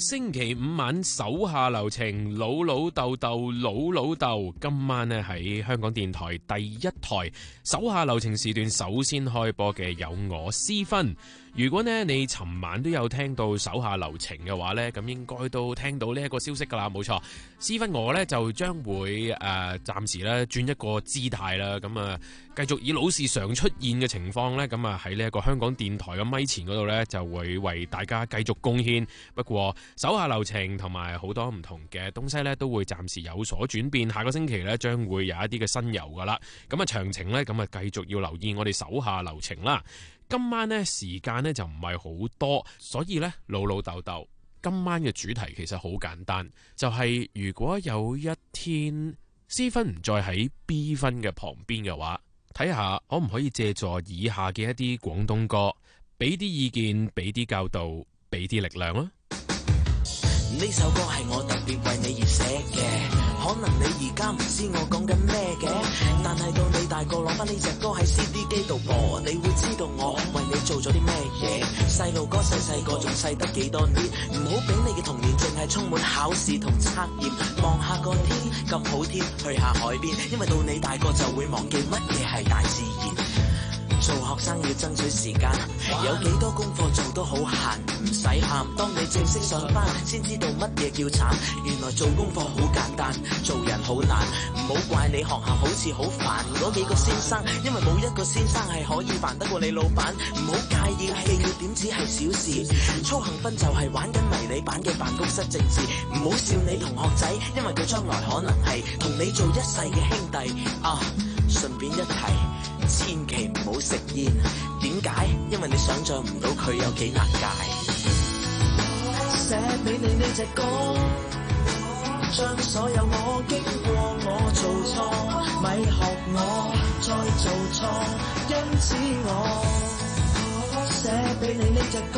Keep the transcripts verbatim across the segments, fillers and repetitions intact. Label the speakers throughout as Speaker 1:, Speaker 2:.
Speaker 1: 星期五晚手下留情，老老豆豆老老豆。今晚呢喺香港電台第一台手下留情時段首先開播嘅有我思芬。如果呢你尋晚都有聽到手下留情嘅話呢，咁應該都聽到呢一個消息噶啦，冇錯。思芬我呢就將會誒、呃、暫時咧轉一個姿態啦，咁啊繼續以老是常出現嘅情況呢，咁啊喺呢一個香港電台嘅咪前嗰度呢，就會為大家繼續貢獻。不過手下留情同埋好多唔同嘅東西呢，都會暫時有所轉變。下個星期呢，將會有一啲嘅新遊噶啦，咁啊詳情呢，咁啊繼續要留意我哋手下留情啦。今晚呢時間呢就唔係好多，所以呢老老豆豆今晚嘅主題其實好簡單，就係、是、如果有一天 C 分唔再喺 B 分嘅旁邊嘅話，睇下可唔可以借助以下嘅一啲廣東歌，俾啲意見，俾啲教導，俾啲力量啊！
Speaker 2: 呢首歌係我特別為你而寫嘅，可能你而家唔知我講緊咩嘅，但係到你大個攞翻呢隻歌喺 C D 機度播，你會知道我為你做咗啲咩嘢。細路哥細細個仲細得幾多年，唔好俾你嘅童年淨係充滿考試同測驗。望下個天咁好天，去下海邊，因為到你大個就會忘記乜嘢係大自然。做學生要爭取時間，有幾多功課做都好閒，唔使喊。當你正式上班，先知道乜嘢叫慘。原來做功課好簡單，做人好難。唔好怪你學校好似好煩嗰幾個先生，因為冇一個先生係可以煩得過你老闆。唔好介意記要點只係小事，操行分就係玩緊迷你版嘅辦公室政治。唔好笑你同學仔，因為佢將來可能係同你做一世嘅兄弟啊。順便一提，千祈唔好食煙。點解？因為你想象唔到佢有幾難戒。寫俾你呢隻歌，將所有我經過我做錯，咪學我再做錯。因此我寫俾你呢隻歌，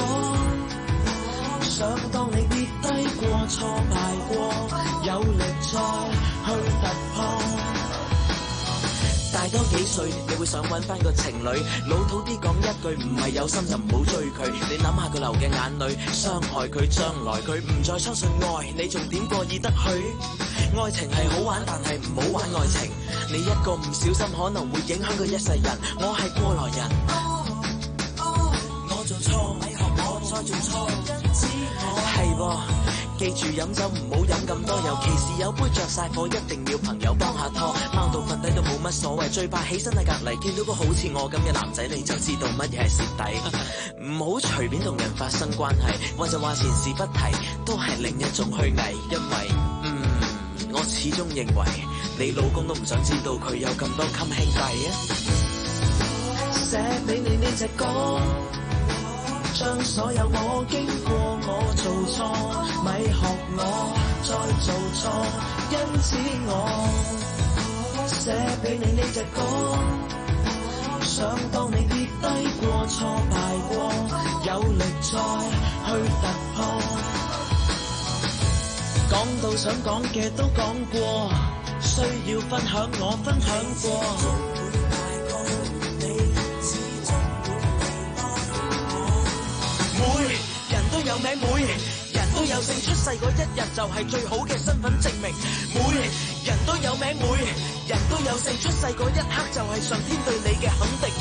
Speaker 2: 想當你跌低過、挫敗過，有力再去突破。大多幾歲，你會想揾翻個情侶，老土啲講一句，唔係有心就唔好追佢。你諗下佢流嘅眼淚，傷害佢將來，佢唔再相信愛，你仲點過意得去？愛情係好玩，但係唔好玩愛情。你一個唔小心，可能會影響佢一世人。我係過來人，我做錯，咪學我再做錯。係喎。記住飲酒唔好飲咁多，尤其是有杯着晒火，一定要朋友幫下拖。貓到瞓低都冇乜所謂，最怕起身喺隔離見到個好似我咁嘅男仔，你就知道乜嘢係蝕底。唔好隨便同人發生關係，或者話前事不提，都係另一種虛偽。因為嗯，我始終認為你老公都唔想知道佢有咁多襟兄弟啊。寫俾你呢隻歌，將所有我經過我做錯，咪學我再做錯。因此我寫俾你呢隻歌，想當你跌低過、挫敗過，有力再去突破。講到想講嘅都講過，需要分享我分享過。每人都有名，每人都有姓，出世嗰一日就係最好嘅身份證明。每人都有名，每人都有姓，出世嗰一刻就係上天對你嘅肯定。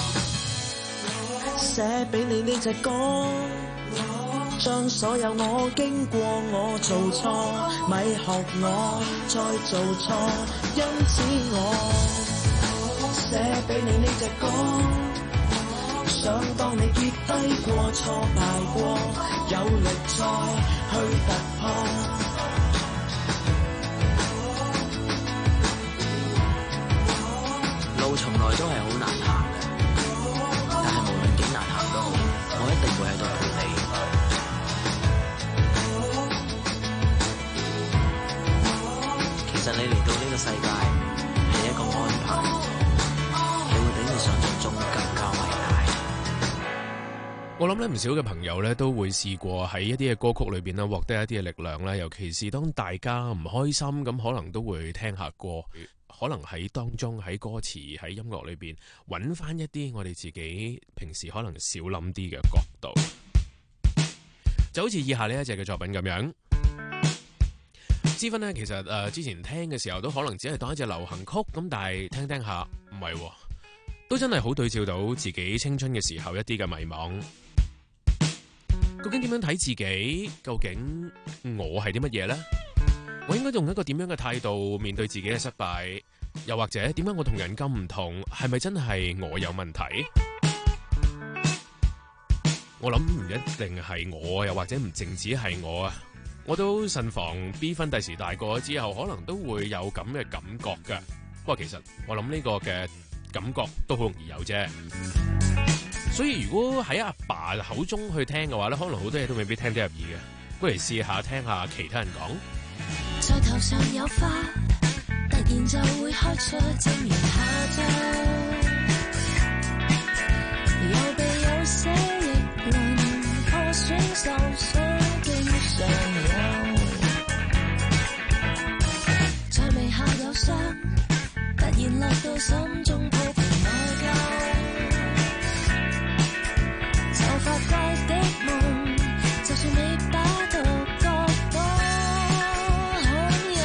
Speaker 2: 寫俾你呢隻歌，將所有我經過我做錯，咪學我再做錯。因此我寫俾你呢隻歌，想當你跌低過、挫敗過，有力再去突破。路從來都係好難行嘅，但係無論幾難行都好，我一定會喺度陪你。其實你嚟到呢個世界係一個安排，你會比你想象中更加偉大。
Speaker 1: 我諗咧唔少嘅朋友咧都會試過喺一啲嘅歌曲裏邊咧獲得一啲嘅力量咧，尤其是當大家唔開心咁，可能都會聽下歌，可能喺當中喺歌詞喺音樂裏邊揾翻一啲我哋自己平時可能少諗啲嘅角度，就好似以下呢一隻嘅作品咁樣。 知分呢，其實誒、呃、之前聽嘅時候都可能只係當一隻流行曲咁，但係聽聽下唔係，都真係好對照到自己青春嘅時候一啲嘅迷茫。究竟點樣睇自己？究竟我係啲乜嘢呢？我應該用一個點樣嘅態度面對自己嘅失敗？又或者點解我同人咁唔同？係咪真係我有問題？我諗唔一定係我，又或者唔淨止係我啊！我都慎防 B 分第時大個之後，可能都會有咁嘅感覺噶。不過其實我諗呢個嘅感覺都好容易有啫。所以如果喺阿爸口中去聽嘅話咧，可能好多嘢都未必聽得入耳嘅。不如試下聽下其他人講。
Speaker 3: 在頭上有花，突然就會開出，正如下晝。有鼻有寫亦能破損受傷，經常有。在眉下有傷，突然落到心中鋪平內疚。就發怪的夢，就算未把到覺多罕有。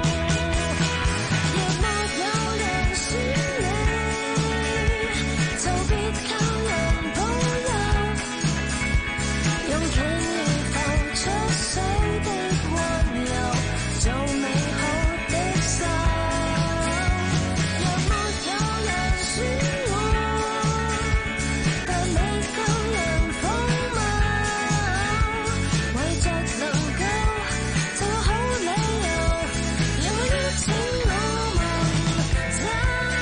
Speaker 3: 若沒有人選你，就別靠人保佑。用傾力浮出水的溫柔，做美好的秀。若沒有人選我，但未夠人抱抱，為着能夠就有好理由，讓我邀請我們走。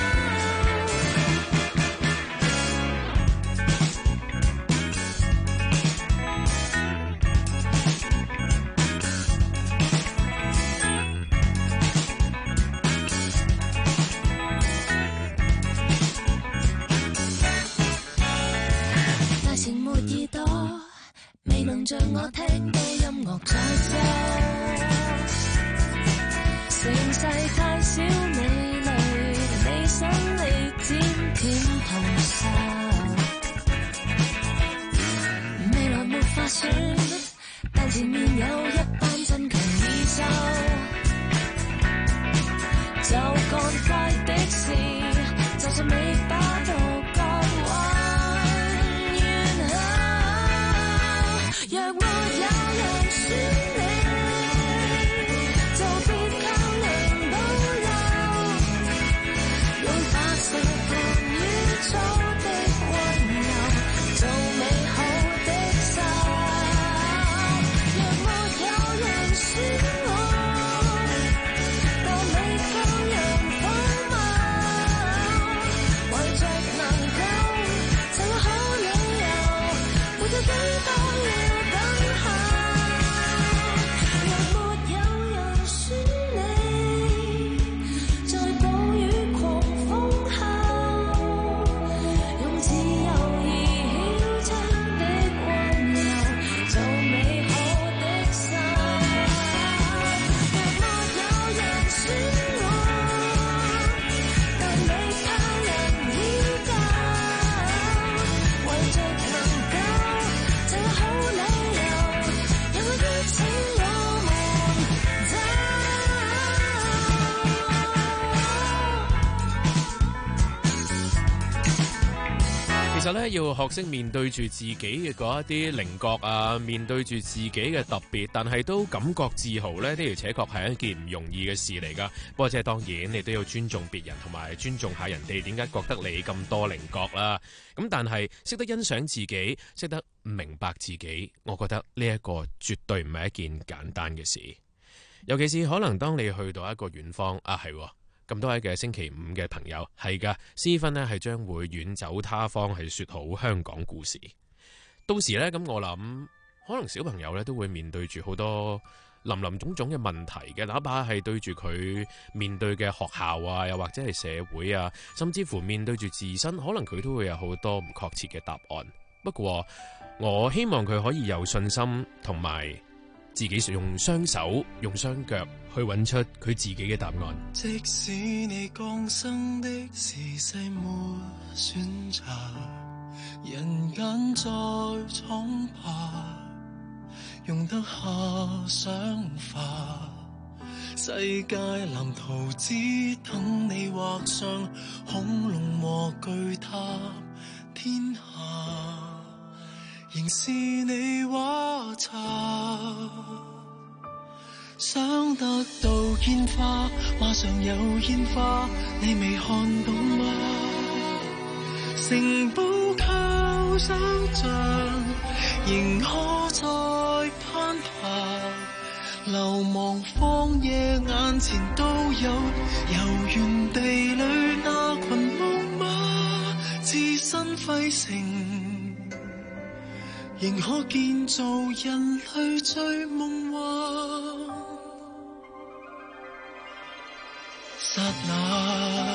Speaker 3: 大城沒耳朵，未能像我聽到音樂在奏。盛世太少美麗，未想你漸漸同愁。未來沒法選，但前面有一班真強異獸。就幹快的事，就算未把到角還原後。若沒有人選你，就別靠人保佑。用化石盆與草的溫柔，做美好的秀。若沒有人選我，但未夠人保護，為着能夠就有好理由，沒有幾多要等候。若沒有人選你，在暴雨狂風後，用自由而囂張的溫柔，做美好的秀。若沒有人選我，但未靠人依舊，為着能夠就有好理由，讓我邀請我們走。
Speaker 1: 其實咧，要學識面對住自己嘅嗰一啲稜角啊，面對住自己嘅特別，但係都感覺自豪呢，的而且確係一件唔容易嘅事嚟噶。不過即係當然，你都要尊重別人，同埋尊重下人哋點解覺得你咁多稜角啦。咁但係識得欣賞自己，識得明白自己，我覺得呢一個絕對唔係一件簡單嘅事。尤其是可能當你去到一個遠方啊，係喎咁多位嘅星期五嘅朋友，係噶，思芬呢係將會遠走他方，係說好香港故事。到時呢，咁我諗可能小朋友呢都會面對住好多林林種種嘅問題嘅，哪怕係對住佢面對嘅學校啊，又或者係社會啊，甚至乎面對住自身，可能佢都會有好多唔確切嘅答案。不過我希望佢可以有信心，同埋自己用雙手用雙腳去揾出佢自己嘅答案。
Speaker 4: 即使你降生的時勢沒選擇，人間再闖吧，用得下想法， 世界藍圖只等你畫上，恐龍和巨塔天下，仍是你畫冊。想得到煙花，馬上有煙花，你未看到嗎？城堡靠想像，仍可再攀爬，流亡荒野眼前都有，遊園地裏那群木馬，置身廢城，仍可建造人類最夢幻。剎那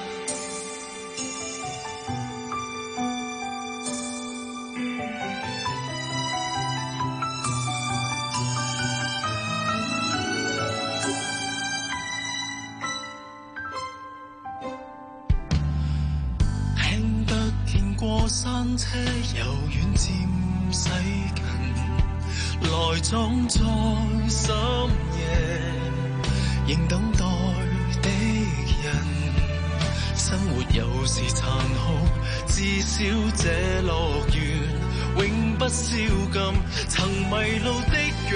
Speaker 4: 聽得見過山車由遠漸駛近，來裝在深夜，仍等待的人。生活有時殘酷，至少這樂園永不宵禁。曾迷路的羊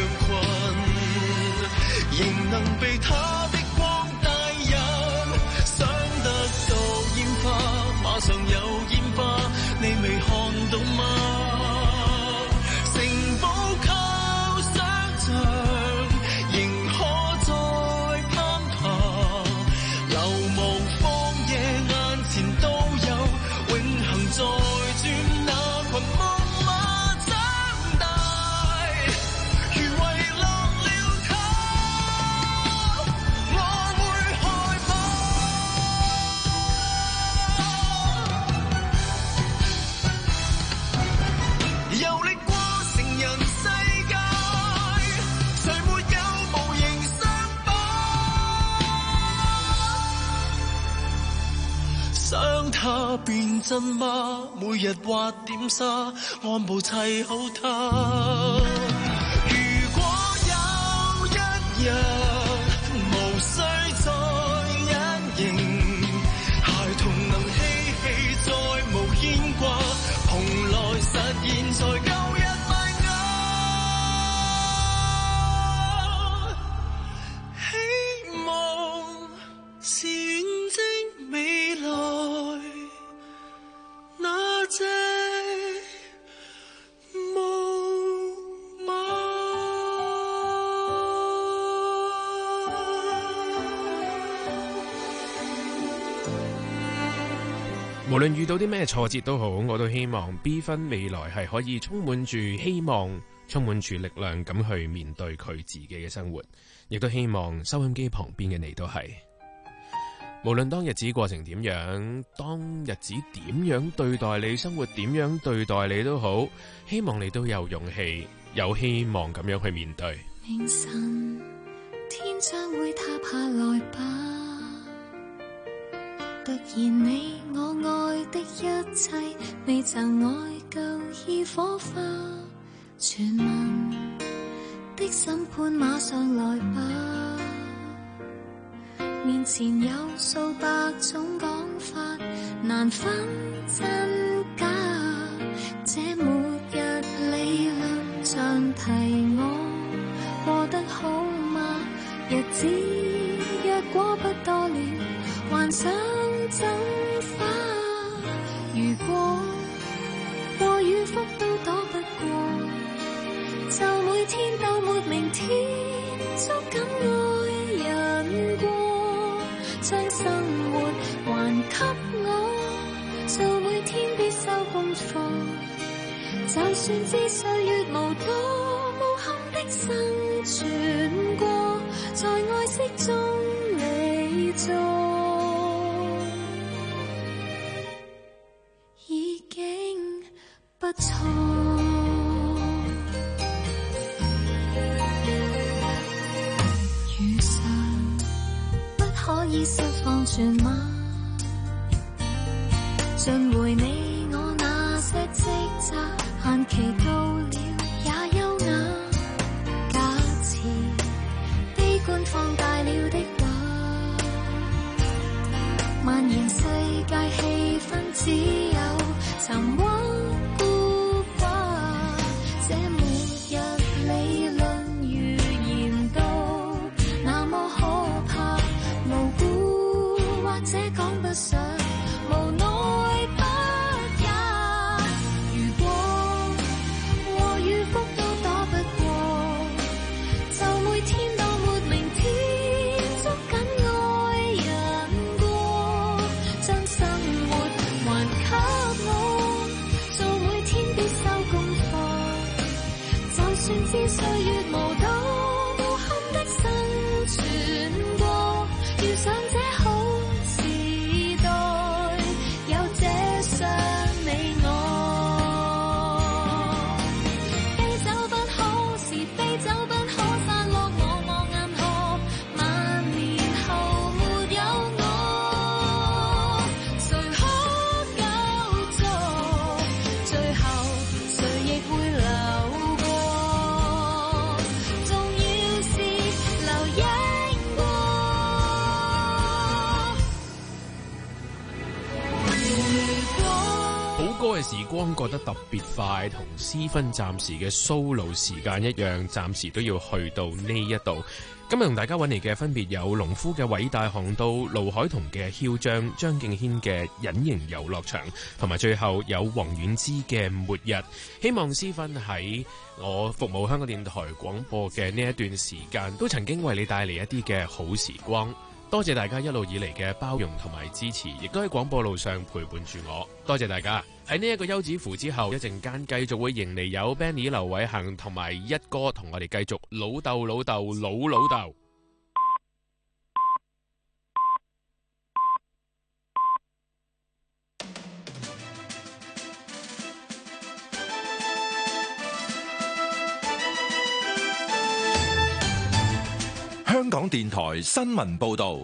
Speaker 4: 群，仍能被他的光帶引。想得到煙花，馬上有煙花，你未看到嗎？城堡靠想像，仍可再攀爬，流亡荒野眼前都有，永恆在轉那群木馬長大，如遺落了他，我會害怕。遊歷過成人世界，誰沒有無形傷疤？想他變真嗎？每日畫點沙，按部砌好他。如果有一日無需再隱形，孩童能嬉戲再無牽掛，蓬萊實現在舊日邁亞。希望是遠征未來那隻木馬。
Speaker 1: 無論遇到啲咩挫折都好，我都希望 B 分未來係可以充滿住希望，充滿住力量咁去面對佢自己嘅生活，亦都希望收音機旁邊嘅你都係。無論當日子過成點樣，當日子點樣對待你，生活點樣對待你都好，希望你都有勇氣，有希望咁樣去面對。
Speaker 3: 明晨天將會塌下來吧，突然你我愛的一切，未曾愛夠已火花，全民的審判馬上來吧，面前有數百種講法，難分真假，這末日理論像提我過得好嗎？日子若果不多了，幻想怎花？如果禍與福都躲不過，就每天鬥沒明天，捉緊愛人過，將生活還給我，做每天必修功課。就算知歲月無多，無憾的生存過，在愛惜中離座，已經不錯。如常不可以釋放全嗎？盡回你我那些職責，限期到了也優雅。假設悲觀放大了算知歲月無道，無憾的生存過，遇上這好時代，有這雙你我。非走不可，是非走不可，散落我望銀河，萬年後沒有我，誰可救助？最後誰亦會流過，重要是留影過。
Speaker 1: 好歌嘅時光過得特別快，同思芬暫時嘅 solo 時間一樣，暫時都要去到呢一度。今日同大家揾嚟嘅分別有農夫嘅偉大航道、盧海彤嘅囂張、張敬軒嘅隱形遊樂場，同埋最後有黃婉之嘅末日。希望思芬喺我服務香港電台廣播嘅呢一段時間，都曾經為你帶嚟一啲嘅好時光。多謝大家一路以嚟嘅包容同埋支持，亦都喺廣播路上陪伴住我。多謝大家。喺呢一個休止符之後，一陣間繼續會迎嚟有 Benny 劉偉恒同埋一哥同我哋繼續老豆老豆老老豆。
Speaker 5: 香港電台新聞報道。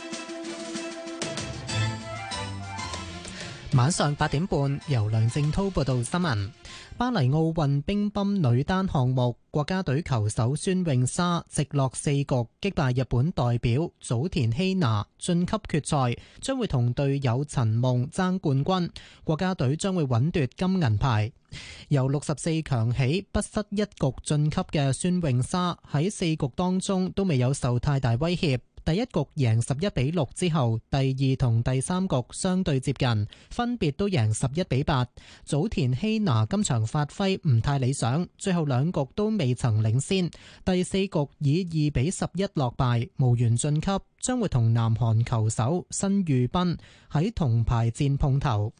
Speaker 6: 晚上八點半，由梁正滔報道新聞。巴黎奧運乒乓女單項目，國家隊球手孫穎莎直落四局擊敗日本代表早田希娜晉級決賽，將會同隊友陳夢爭冠軍。國家隊將會穩奪金銀牌。由六十四強起不失一局晉級嘅孫穎莎喺四局當中都未有受太大威脅。第一局贏十一比六之後，第二同第三局相對接近，分別都贏十一比八。早田希娜今場發揮唔太理想，最後兩局都未曾領先。第四局以二比十一落敗，無緣晉級，將會同南韓球手申裕斌喺銅牌戰碰頭。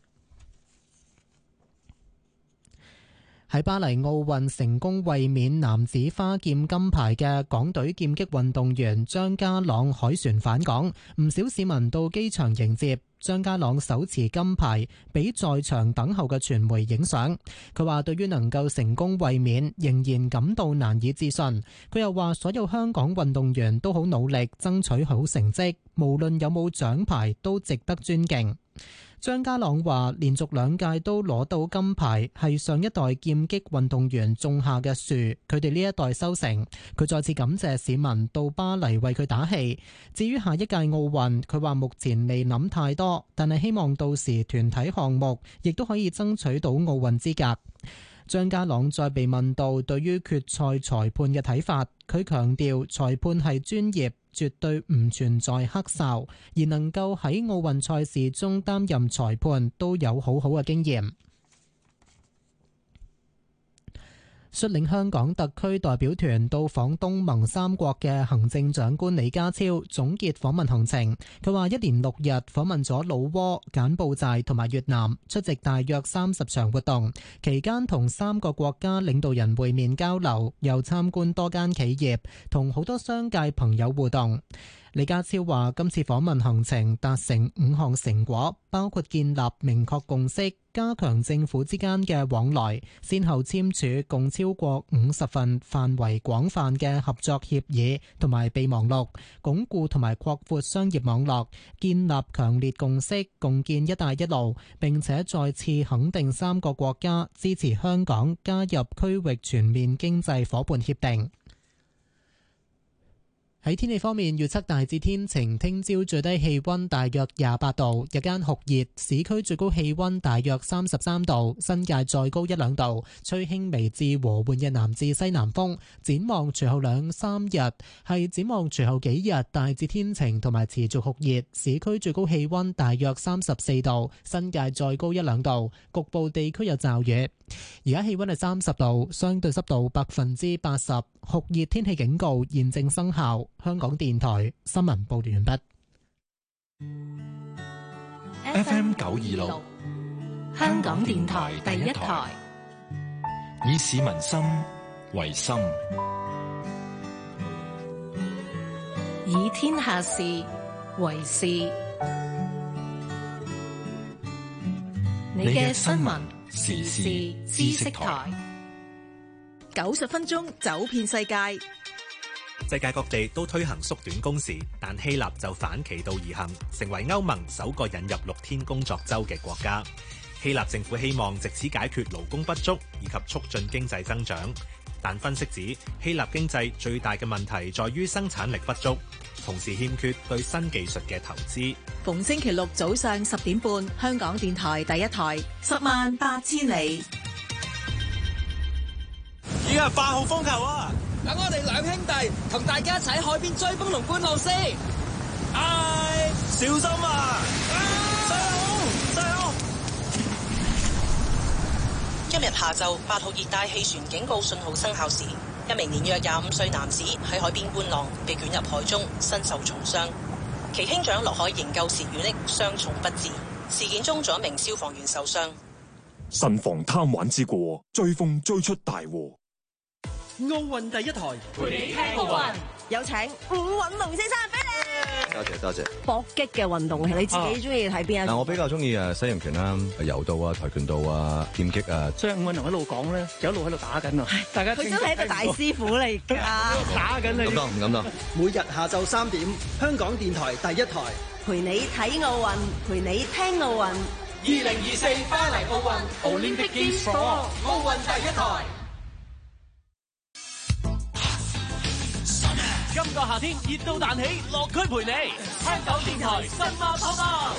Speaker 6: 喺巴黎奧運成功衛冕男子花劍金牌嘅港隊劍擊運動員張家朗凱旋返港，唔少市民到機場迎接。張家朗手持金牌，俾在場等候嘅傳媒影相。佢話對於能夠成功衛冕，仍然感到難以置信。佢又話所有香港運動員都好努力爭取好成績，無論有冇獎牌都值得尊敬。張家朗話連續兩屆都攞到金牌，係上一代劍擊運動員種下嘅樹，佢哋呢一代收成。佢再次感謝市民到巴黎為佢打氣。至於下一屆奧運，佢話目前未諗太多，但係希望到時團體項目亦都可以爭取到奧運資格。張家朗再被問到對於決賽裁判嘅睇法，佢強調裁判係專業，絕對唔存在黑哨，而能夠喺奧運賽事中擔任裁判都有好好嘅經驗。率領香港特區代表團到訪東盟三國嘅行政長官李家超總結訪問行程。佢話一連六日訪問咗老撾、柬埔寨同埋越南，出席大約三十場活動，期間同三個國家領導人會面交流，又參觀多間企業，同好多商界朋友互動。李家超話今次訪問行程達成五項成果，包括建立明確共識，加強政府之間嘅往來，先後簽署共超過五十份範圍廣泛嘅合作協議同埋備忘錄，鞏固同埋擴闊商業網絡，建立強烈共識，共建一帶一路，並且再次肯定三個國家支持香港加入區域全面經濟夥伴協定。喺天氣方面，預測大致天晴，聽朝最低氣溫大約廿八度，日間酷熱，市區最高氣溫大約三十三度，新界再高一兩度，吹輕微至和緩嘅南至西南風。展望隨後兩三日，係展望隨後幾日大致天晴同埋持續酷熱，市區最高氣溫大約三十四度，新界再高一兩度，局部地區有驟雨。而家氣溫係三十度，相對濕度百分之八十，酷熱天氣警告現正生效。香港電台新聞報道完畢。
Speaker 5: F M 九二六，
Speaker 7: 香港電台第一台，
Speaker 5: 以市民心為心，
Speaker 7: 以天下事為事。你嘅新聞時事知識台，
Speaker 8: 九十分鐘走遍世界。
Speaker 9: 世界各地都推行縮短工時，但希臘就反其道而行，成為歐盟首個引入六天工作週嘅國家。希臘政府希望藉此解決勞工不足以及促進經濟增長，但分析指希臘經濟最大嘅問題在於生產力不足，同時欠缺對新技術嘅投資。
Speaker 8: 逢星期六早上十點半，香港電台第一台，十萬八千里。
Speaker 10: 依家係八號風球啊！
Speaker 11: 等我哋兩兄弟同大家一齊喺海邊追風同觀浪先。
Speaker 10: 唉，小心啊！細佬，細佬！
Speaker 12: 今日下晝八號熱帶氣旋警告信號生效時，一名年約廿五歲男子喺海邊觀浪，被捲入海中，身受重傷。其兄長落海營救時遇溺，傷重不治。事件中，仲有一名消防員受傷。
Speaker 13: 慎防貪玩之過，追風追出大禍。
Speaker 11: 奧運第一台
Speaker 8: 陪你聽奧運，有請伍允龍先生俾你。
Speaker 14: 多謝多謝。
Speaker 8: 搏擊嘅運動，你自己中意睇邊啊？
Speaker 14: 嗱，我比較中意誒西洋拳啦、柔道啊、跆拳道啊、劍擊啊。
Speaker 15: 所以伍允龍一路講咧，就一路喺度打緊啊！大家
Speaker 8: 佢真係一個大師傅嚟㗎，
Speaker 15: 打緊你。
Speaker 14: 唔敢當，唔敢當。
Speaker 11: 每日下晝三點，香港電台第一台
Speaker 8: 陪你睇奧運，陪你聽奧運。
Speaker 11: 二零二四巴黎奧運 Olympic Games for All 奧運第一台。今個夏天熱到彈起，樂區陪你。香港電台新馬跑吧，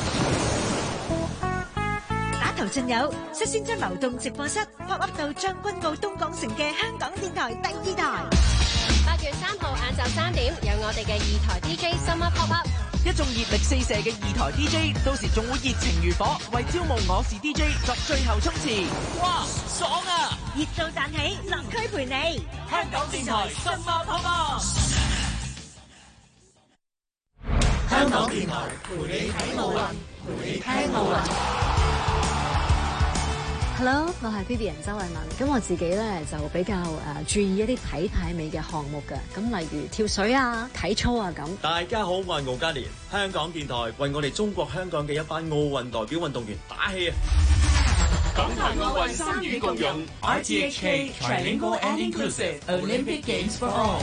Speaker 16: 打頭陣有率先將流動直播室 pop up 到將軍澳東港城嘅香港電台第二台。
Speaker 17: 八月三號晏晝三點，有我哋嘅二台 D J Summer Pop Up，
Speaker 11: 一眾熱力四射嘅二台 D J， 到時仲會熱情如火，為招募我是 D J 作最後衝刺。哇，爽啊！
Speaker 16: 熱到彈起，樂區陪你。
Speaker 11: 香港電台新馬跑吧。香港電台陪你睇奧運，陪你聽奧運。
Speaker 18: Hello， 我係 Vivian 周慧敏。咁我自己咧就比較誒、呃、注意一啲體態美嘅項目嘅，咁例如跳水啊、體操啊咁。
Speaker 10: 大家好，我係敖嘉年，香港電台為我哋中國香港嘅一班奧運代表運動員打氣啊！
Speaker 11: 港台奧運三語共融 ，R T H K Trilingual and Inclusive Olympic Games for All。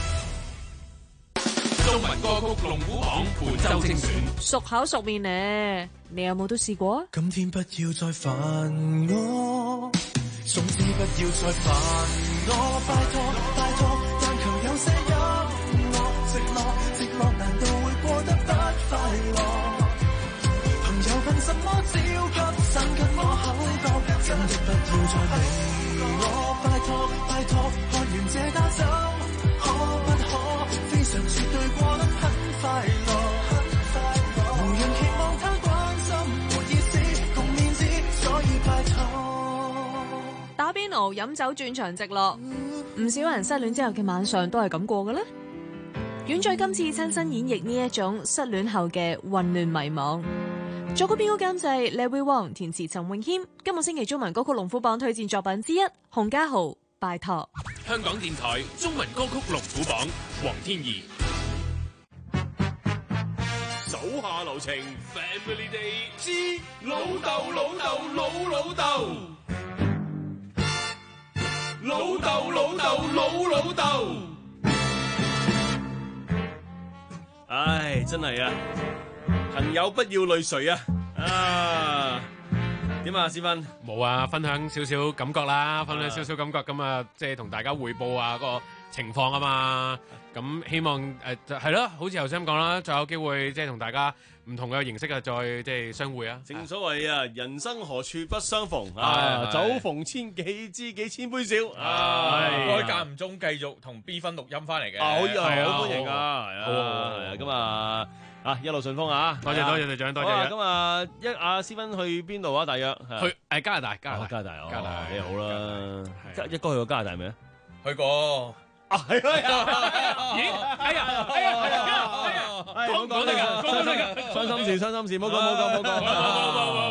Speaker 11: 中文歌曲龍虎榜本周精選，
Speaker 19: 熟口熟面呢，你有冇都試過？
Speaker 4: 今天不要再煩我，總之不要再煩我，拜託拜託，但求有些音樂直落直落，難道會過得不快樂？朋友憑什麼焦急想跟我口角？真的不要再理我，拜託拜託，看完這打針，可不可非常絕對過得很快樂？無人期望他關心，沒意思共面子，所以拜託。
Speaker 19: 打邊爐飲酒轉場直落，唔少人失戀之後嘅晚上都係咁過嘅啦。遠在今次親身演繹呢一種失戀後嘅混亂迷茫。作曲編曲監製 Larry Wong， 填詞陳詠謙。今個星期中文歌曲龍虎榜推薦作品之一，洪家豪拜託。
Speaker 1: 香港電台中文歌曲龍虎榜，黃天怡。手下留情 Family Day 之老豆老豆老老豆，老豆老豆老老豆。
Speaker 10: 唉，真係啊！朋友不要累誰啊！啊，點啊，思芬？
Speaker 1: 冇啊，分享少少感覺啦，分享少少感覺咁啊，即係同大家匯報啊個情況啊嘛。咁希望誒係咯，好似頭先咁講啦，再有機會即係同大家唔同嘅形式啊，再即係相會啊。
Speaker 10: 正所謂啊，人生何處不相逢啊！酒逢千幾知己千杯少啊！
Speaker 20: 該間唔中繼續同 B 分錄音翻嚟嘅，
Speaker 10: 啊，可以啊，好歡迎啊，係啊，好啊，咁啊。啊！一路順風啊！
Speaker 1: 多謝多謝隊長，多謝。
Speaker 10: 咁啊，一阿思芬去邊度啊？大約
Speaker 1: 去誒加拿大，加拿大，
Speaker 10: 加拿大，加拿大，你好啦。一哥去過加拿大未啊？
Speaker 20: 去過。啊，係啊！
Speaker 1: 咦？哎呀！哎呀！哎呀！
Speaker 10: 講講得㗎，講得㗎，傷心事，傷心事，唔好講，唔好講，唔好講。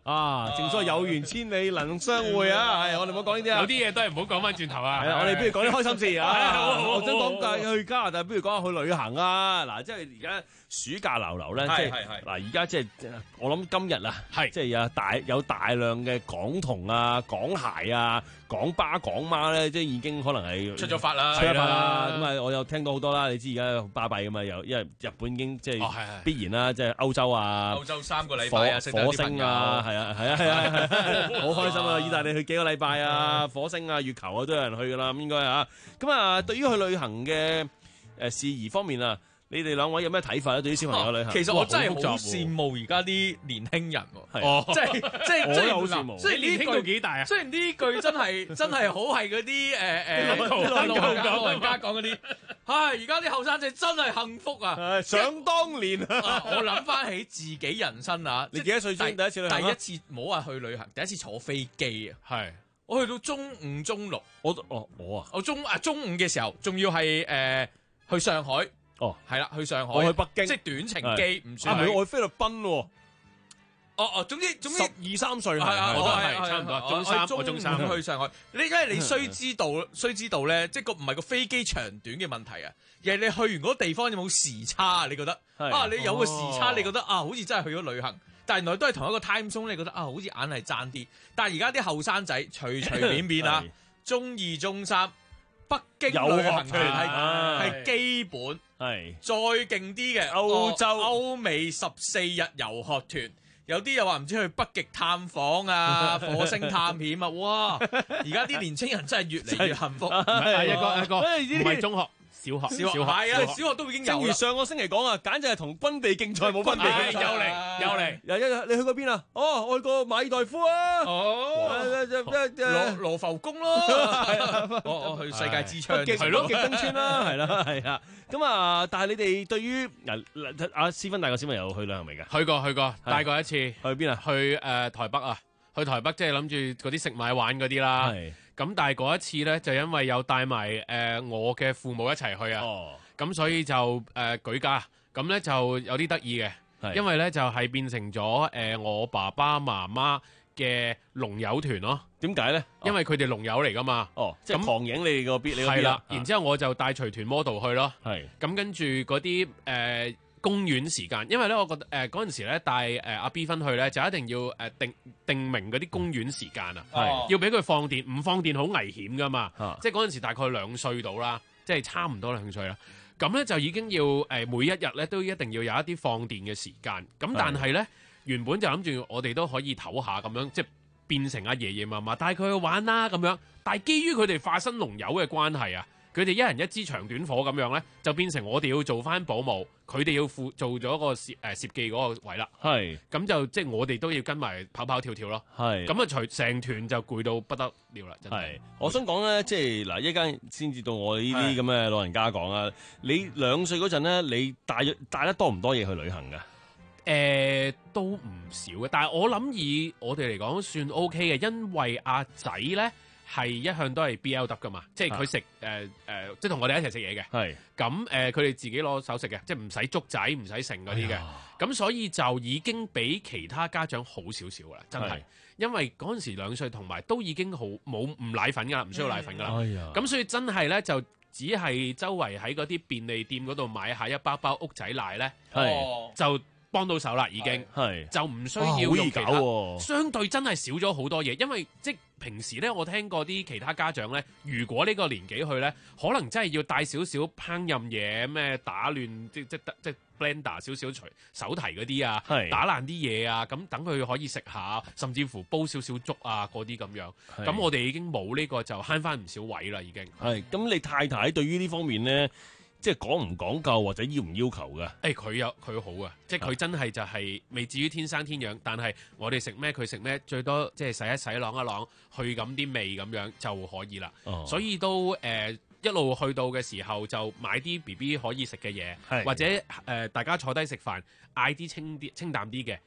Speaker 10: 啊，正所謂有緣千里能相會啊！係，我哋唔好講呢啲啊。
Speaker 1: 有啲嘢都係唔好講翻轉頭啊。
Speaker 10: 係啊，我哋不如講啲開心事啊！我想講
Speaker 1: 好
Speaker 10: 介去加拿大，不如講下去旅行啊！嗱，即係而家暑假流流咧，即係嗱，而家即係我諗今日啊，係即係有大有大量嘅港童啊、港孩啊、港爸港媽咧，即係已經可能係
Speaker 1: 出咗發啦，
Speaker 10: 出咗發啦。咁啊，我有聽到好多啦。你知而家巴閉㗎嘛？又因為日本已經即係必然啦，即係歐洲啊，
Speaker 1: 歐洲三個禮拜啊，
Speaker 10: 火星啊，係啊，係啊，係啊，係好開心啊！意大利去幾個禮拜啊，火星啊、月球啊都有人去㗎啦，咁應該啊。咁啊，對於去旅行嘅誒事宜方面啊，你哋兩位有咩睇法咧？對於小朋友旅行，
Speaker 21: 其實我真係好羨慕而家啲年輕人喎，
Speaker 10: 哦，
Speaker 21: 即係即係
Speaker 10: 我又好羨慕。
Speaker 21: 雖然呢句
Speaker 1: 幾大啊？
Speaker 21: 雖然呢句真係真係好係嗰啲誒誒
Speaker 1: 老
Speaker 21: 老人家講嗰啲，唉！而家啲後生仔真係幸福啊！
Speaker 10: 想當年啊，
Speaker 21: 我諗翻起自己人生啊，
Speaker 10: 你幾多歲先第一次旅行？
Speaker 21: 第一次冇話去旅行，第一次坐飛機啊，
Speaker 1: 係
Speaker 21: 我去到中五中六，
Speaker 10: 我哦我啊，
Speaker 21: 我中啊中五嘅時候，仲要係誒去上海。
Speaker 10: 哦，
Speaker 21: 係啦，去上海，
Speaker 10: 我去北京，
Speaker 21: 即係短程機，唔算。
Speaker 10: 啊，唔係我去菲律賓喎。
Speaker 21: 哦哦，總之總之
Speaker 10: 十二三歲係
Speaker 21: 啊，
Speaker 1: 我都係差唔多。中三，我中三
Speaker 21: 去上海。你因為你須知道，須知道咧，即係個唔係個飛機長短嘅問題啊，而係你去完嗰個地方有冇時差？你覺得啊，你有個時差，你覺得啊，好似真係去咗旅行。但係原來都係同一個 time zone，你覺得啊，好似硬係爭啲。但係而家啲後生仔隨隨便便啊，中二中三。北京旅行團係係基本，係再勁啲嘅歐洲歐美十四日遊學團，有啲又話唔知去北極探訪啊、火星探險啊，哇！而家啲年青人真係越嚟越幸福。
Speaker 1: 係一個一個，唔係中學。小學，
Speaker 21: 小學係啊，小學都已經有。
Speaker 10: 正如上個星期講啊，簡直係同軍備競賽冇分別。
Speaker 21: 又嚟又嚟，
Speaker 10: 又一你去過邊啊？哦，我去過馬爾代夫啊。
Speaker 21: 哦，羅羅浮宮咯。我我去世界之窗，
Speaker 10: 係咯，極東村啦，係啦，係啊。咁啊，但係你哋對於嗱阿思芬帶個小朋友去旅行未㗎？
Speaker 1: 去過去過，帶過一次。去
Speaker 10: 邊啊？
Speaker 1: 去誒台北啊。去台北即係諗住嗰啲食買玩嗰啲啦。咁但係嗰一次咧，就因為有帶埋誒、呃、我嘅父母一齊去啊，咁、哦、所以就誒、呃、舉家，咁咧就有啲得意嘅，因為咧就係、是、變成咗誒、呃、我爸爸媽媽嘅龍友團咯。點解咧？因為佢哋龍友嚟噶嘛。哦，即係狂影你哋個邊，你嗰邊啦。然之後我就帶隨團 model 去咯。係。咁跟住嗰啲誒。呃公園時間，因為咧，我覺得誒嗰陣時咧帶誒阿 B 分去咧，就一定要誒、呃、定定明嗰啲公園時間啊，係要俾佢放電，唔放電好危險噶嘛，啊、即係嗰陣時大概兩歲到啦，即係差唔多兩歲啦。咁咧就已經要誒、呃、每一日咧都一定要有一啲放電嘅時間。咁但係咧原本就諗住我哋都可以唞下咁樣，即係變成阿爺爺嫲嫲帶佢去玩啦咁樣。但係基於佢哋化身龍友嘅關係啊。佢哋一人一支長短火咁樣咧，就變成我哋要做翻保姆，佢哋要負做咗個攝誒攝記嗰個位啦。係，咁就即係我哋都要跟埋跑跑跳跳咯。係，咁啊，除成團就攰到不得了啦，真係。我想講咧，即係嗱，一間先至到我呢啲咁嘅老人家講啊。你兩歲嗰陣咧，你帶帶得多唔多嘢去旅行噶？誒、呃，都唔少嘅，但係我諗以我哋嚟講算 O K 嘅，因為阿仔咧。係一向都係 B L W 噶嘛，即係佢食誒誒，即係同我哋一齊食嘢嘅。係咁誒，佢哋自己攞手食嘅，即係唔使粥仔，唔使剩嗰啲嘅。咁、哎、所以就已經比其他家長好少少啦，真係。因為嗰陣時兩歲，同埋都已經好冇唔奶粉噶啦，唔需要奶粉噶啦。咁、哎、所以真係咧，就只係周圍喺嗰啲便利店嗰度買下一包包屋仔奶咧，哦、就幫到手啦，已經。係就唔需要用其他。啊、相對真係少咗好多嘢，因為即平時咧，我聽過啲其他家長咧，如果呢個年紀去咧，可能真係要帶少少烹飪嘢，咩打亂即即即 blender 少少除手提嗰啲啊，打爛啲嘢啊，咁等佢可以食下，甚至乎煲少少粥啊嗰啲咁樣。咁我哋已經冇呢個就慳翻唔少位啦，已經。係咁，你太太對於呢方面咧？即係講唔講究或者要唔要求嘅？誒佢有佢好啊，即係佢真係就係未至於天生天養，但係我哋食咩佢食咩，最多即係洗一洗、啷一啷，去咁啲味咁樣就可以啦。哦、所以都誒、呃、一路去到嘅時候就買啲 B B 可以食嘅嘢，或者誒、呃、大家坐低食飯嗌啲清啲清淡啲嘅，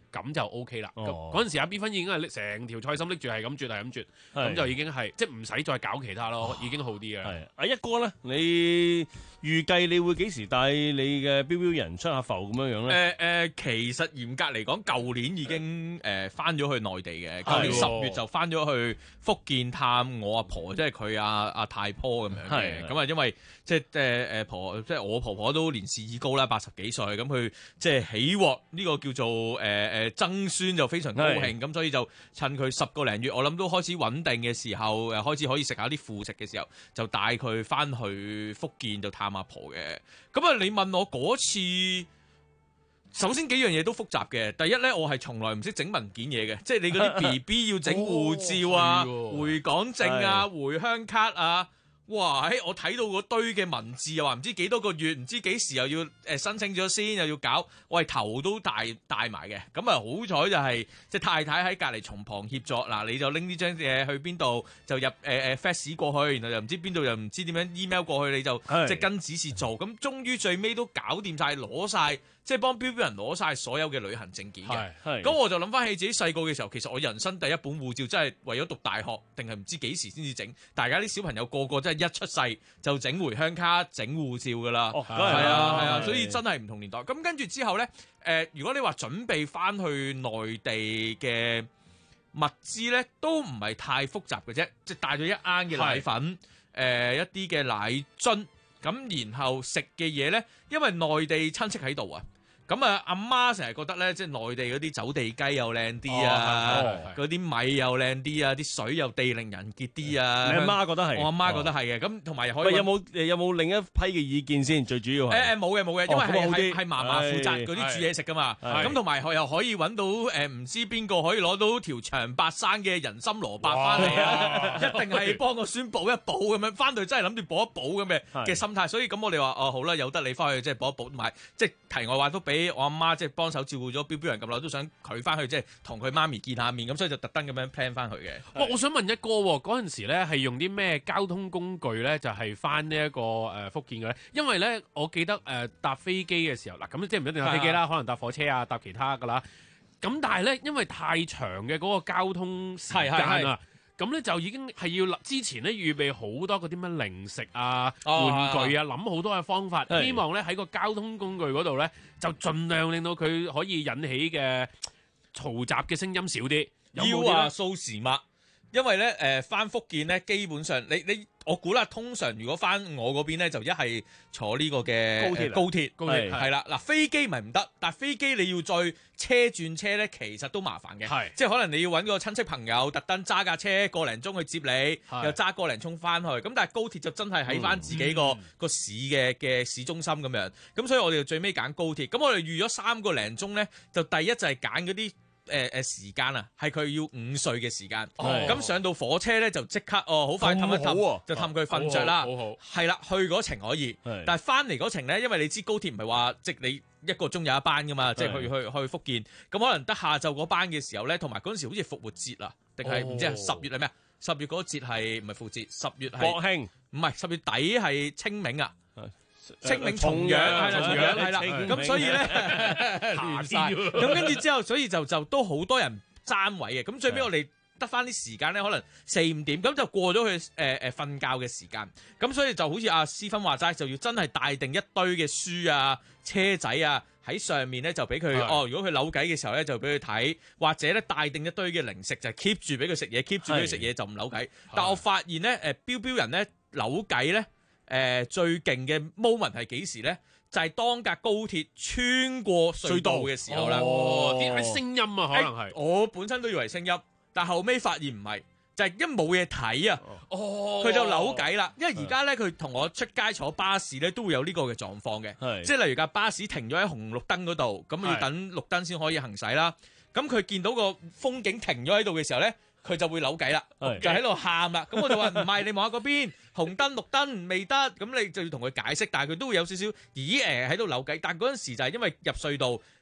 Speaker 1: 咁就 O K 啦。咁
Speaker 10: 哦
Speaker 1: 嗰陣時阿 B 分已經係拎成條菜心拎住係咁啜係咁啜，咁就已經係即係唔使再搞其他咯，已經好啲嘅。
Speaker 10: 係阿一哥咧，你預計你會幾時帶你嘅標標人出下埠咁樣樣咧？
Speaker 21: 誒誒、呃，其實嚴格嚟講，舊年已經誒翻咗去內地嘅，舊年十月就翻咗去福建探我阿婆，即係佢阿阿太婆咁樣嘅。咁啊，因為即係誒誒婆，即係我婆婆都年事已高啦，八十幾歲，咁佢即係喜獲呢個叫做誒誒、呃、曾孫就非常高興，咁所以就趁佢十個零月，我諗都開始穩定嘅時候，誒開始可以食下啲副食嘅時候，就帶佢翻去福建就探阿婆嘅。咁啊，你問我嗰次？首先幾樣嘢都複雜嘅，第一咧，我係從來唔識整文件嘢嘅，即係你嗰啲 B B 要整護照啊、哦、回港證啊、回鄉卡啊，哇！喺我睇到嗰堆嘅文字又話唔知幾多個月，唔知幾時又要誒申請咗先，又要搞，我係頭都大大埋嘅。咁啊好彩就係即係太太喺隔離從旁協助，嗱你就拎呢張嘢去邊度就入誒誒 fax 過去，然後又唔知邊度又唔知點樣 email 過去，你就即係跟指示做，咁終於最尾都搞掂晒，攞晒。即係幫標標人攞晒所有嘅旅行證件嘅，咁我就諗翻起自己細個嘅時候，其實我人生第一本護照真係為咗讀大學，定係唔知幾時先至整。大家啲小朋友個個真係一出世就整回鄉卡、整護照㗎啦，係啊係啊，所以真係唔同年代。咁跟住之後咧，誒、呃、如果你話準備翻去內地嘅物資咧，都唔係太複雜嘅啫，即係帶咗一罌嘅奶粉，誒、呃、一啲嘅奶樽，咁然後食嘅嘢咧，因為內地親戚喺度啊。咁啊，阿媽成日覺得咧，即係內地嗰啲走地雞又靚啲啊，嗰啲、哦、米又靚啲啊，啲水又地靈人傑啲啊。你阿媽覺得係？我阿媽覺得係嘅。咁同埋可以有冇
Speaker 10: 有冇另一批嘅意見先？最主要係
Speaker 21: 誒誒冇嘅冇嘅，因為係係係嫲嫲負責
Speaker 10: 係
Speaker 21: 嗰啲煮嘢食噶嘛。咁同埋佢又可以揾到誒唔知邊個可以攞到條長白山嘅人參蘿蔔翻嚟啊！一定係幫個孫補一補咁樣，翻到真係諗住補一補咁嘅嘅心態。所以咁我哋話哦好啦，有得你翻去即係補一補，同埋即係題外話都俾。我阿媽即係幫手照顧咗標標人咁耐，都想佢翻去即係同佢媽咪見下面，咁所以就特登咁樣 plan 翻去嘅。
Speaker 1: 哇！我想問一哥喎，嗰陣時咧係用啲咩交通工具咧？就係翻呢一個誒福建嘅咧？因為咧，我記得誒、呃、搭飛機嘅時候，嗱咁即係唔一定搭飛機啦，可能搭火車啊，搭其他噶啦。咁但係咧，因為太長嘅嗰個交通時間啊。咁咧就已經係要之前咧預備好多嗰啲乜零食啊、哦、玩具啊，諗好多嘅方法，希望咧喺個交通工具嗰度咧就盡量令到佢可以引起嘅嘈雜嘅聲音少啲。
Speaker 21: 要話掃時物，因為咧誒翻福建咧，基本上你你我估啦，通常如果翻我嗰邊咧，就一係坐呢個嘅高鐵，高鐵高鐵係啦。嗱飛機咪唔得，但係飛機你要再車轉車咧，其實都麻煩嘅。係即係可能你要揾個親戚朋友特登揸架車個零鐘去接你，又揸個零鐘翻去。咁但係高鐵就真係喺翻自己個個市嘅嘅市中心咁樣。咁所以我哋就最尾揀高鐵。咁我哋預咗三個零鐘咧，就第一就係揀嗰啲。誒誒、呃、時間啊，係佢要午睡嘅時間。咁、哦、上到火車咧就即刻哦，好快氹一氹，啊、就氹佢瞓着啦。係啦，去嗰程可以，是但係翻嚟嗰程咧，因為你知高鐵唔係話即你一個鐘有一班噶嘛，即係去去去福建。咁可能得下晝嗰班嘅時候咧，同埋嗰陣時好似復活節啊，定係唔知係十月係咩啊？十月嗰個節係唔係復活節？十月係國慶，唔係十月底係清明啊。清明重陽係啦，重陽係啦，咁所以咧亂曬，咁跟住之後，所以就就都好多人爭位嘅，咁最尾我哋得翻啲時間咧，可能四五點，咁就過咗去誒誒瞓覺嘅時間，咁所以就好似阿思芬話齋，就要真係帶定一堆嘅書啊、車仔啊喺上面咧，就俾佢哦。如果佢扭計嘅時候咧，就俾佢睇，或者咧帶定一堆嘅零食，就 keep 住俾佢食嘢，keep 住俾佢食嘢就唔扭計。但我發現咧，誒標標人咧扭計咧。誒、呃、最勁嘅 moment 係幾時咧？就係、是、當架高鐵穿過隧道嘅時候啦。
Speaker 1: 哦，啲係聲音啊，可能係、欸。我
Speaker 21: 本身都以為聲音，但後尾發現唔係，就係、是、因為冇嘢睇啊。哦，佢就扭計啦。因為而家咧，佢同我出街坐巴士咧，都會有呢個嘅狀況嘅。係，即係例如架巴士停咗喺紅綠燈嗰度，咁要等綠燈先可以行駛啦。咁佢見到個風景停咗喺度嘅時候咧，佢就會扭計啦，就喺度喊啦。咁我就話唔係，你望下嗰邊。紅燈綠燈未得，咁你就要同佢解釋，但係佢都會有少少，咦誒喺度扭計。但係嗰陣時就係因為入隧道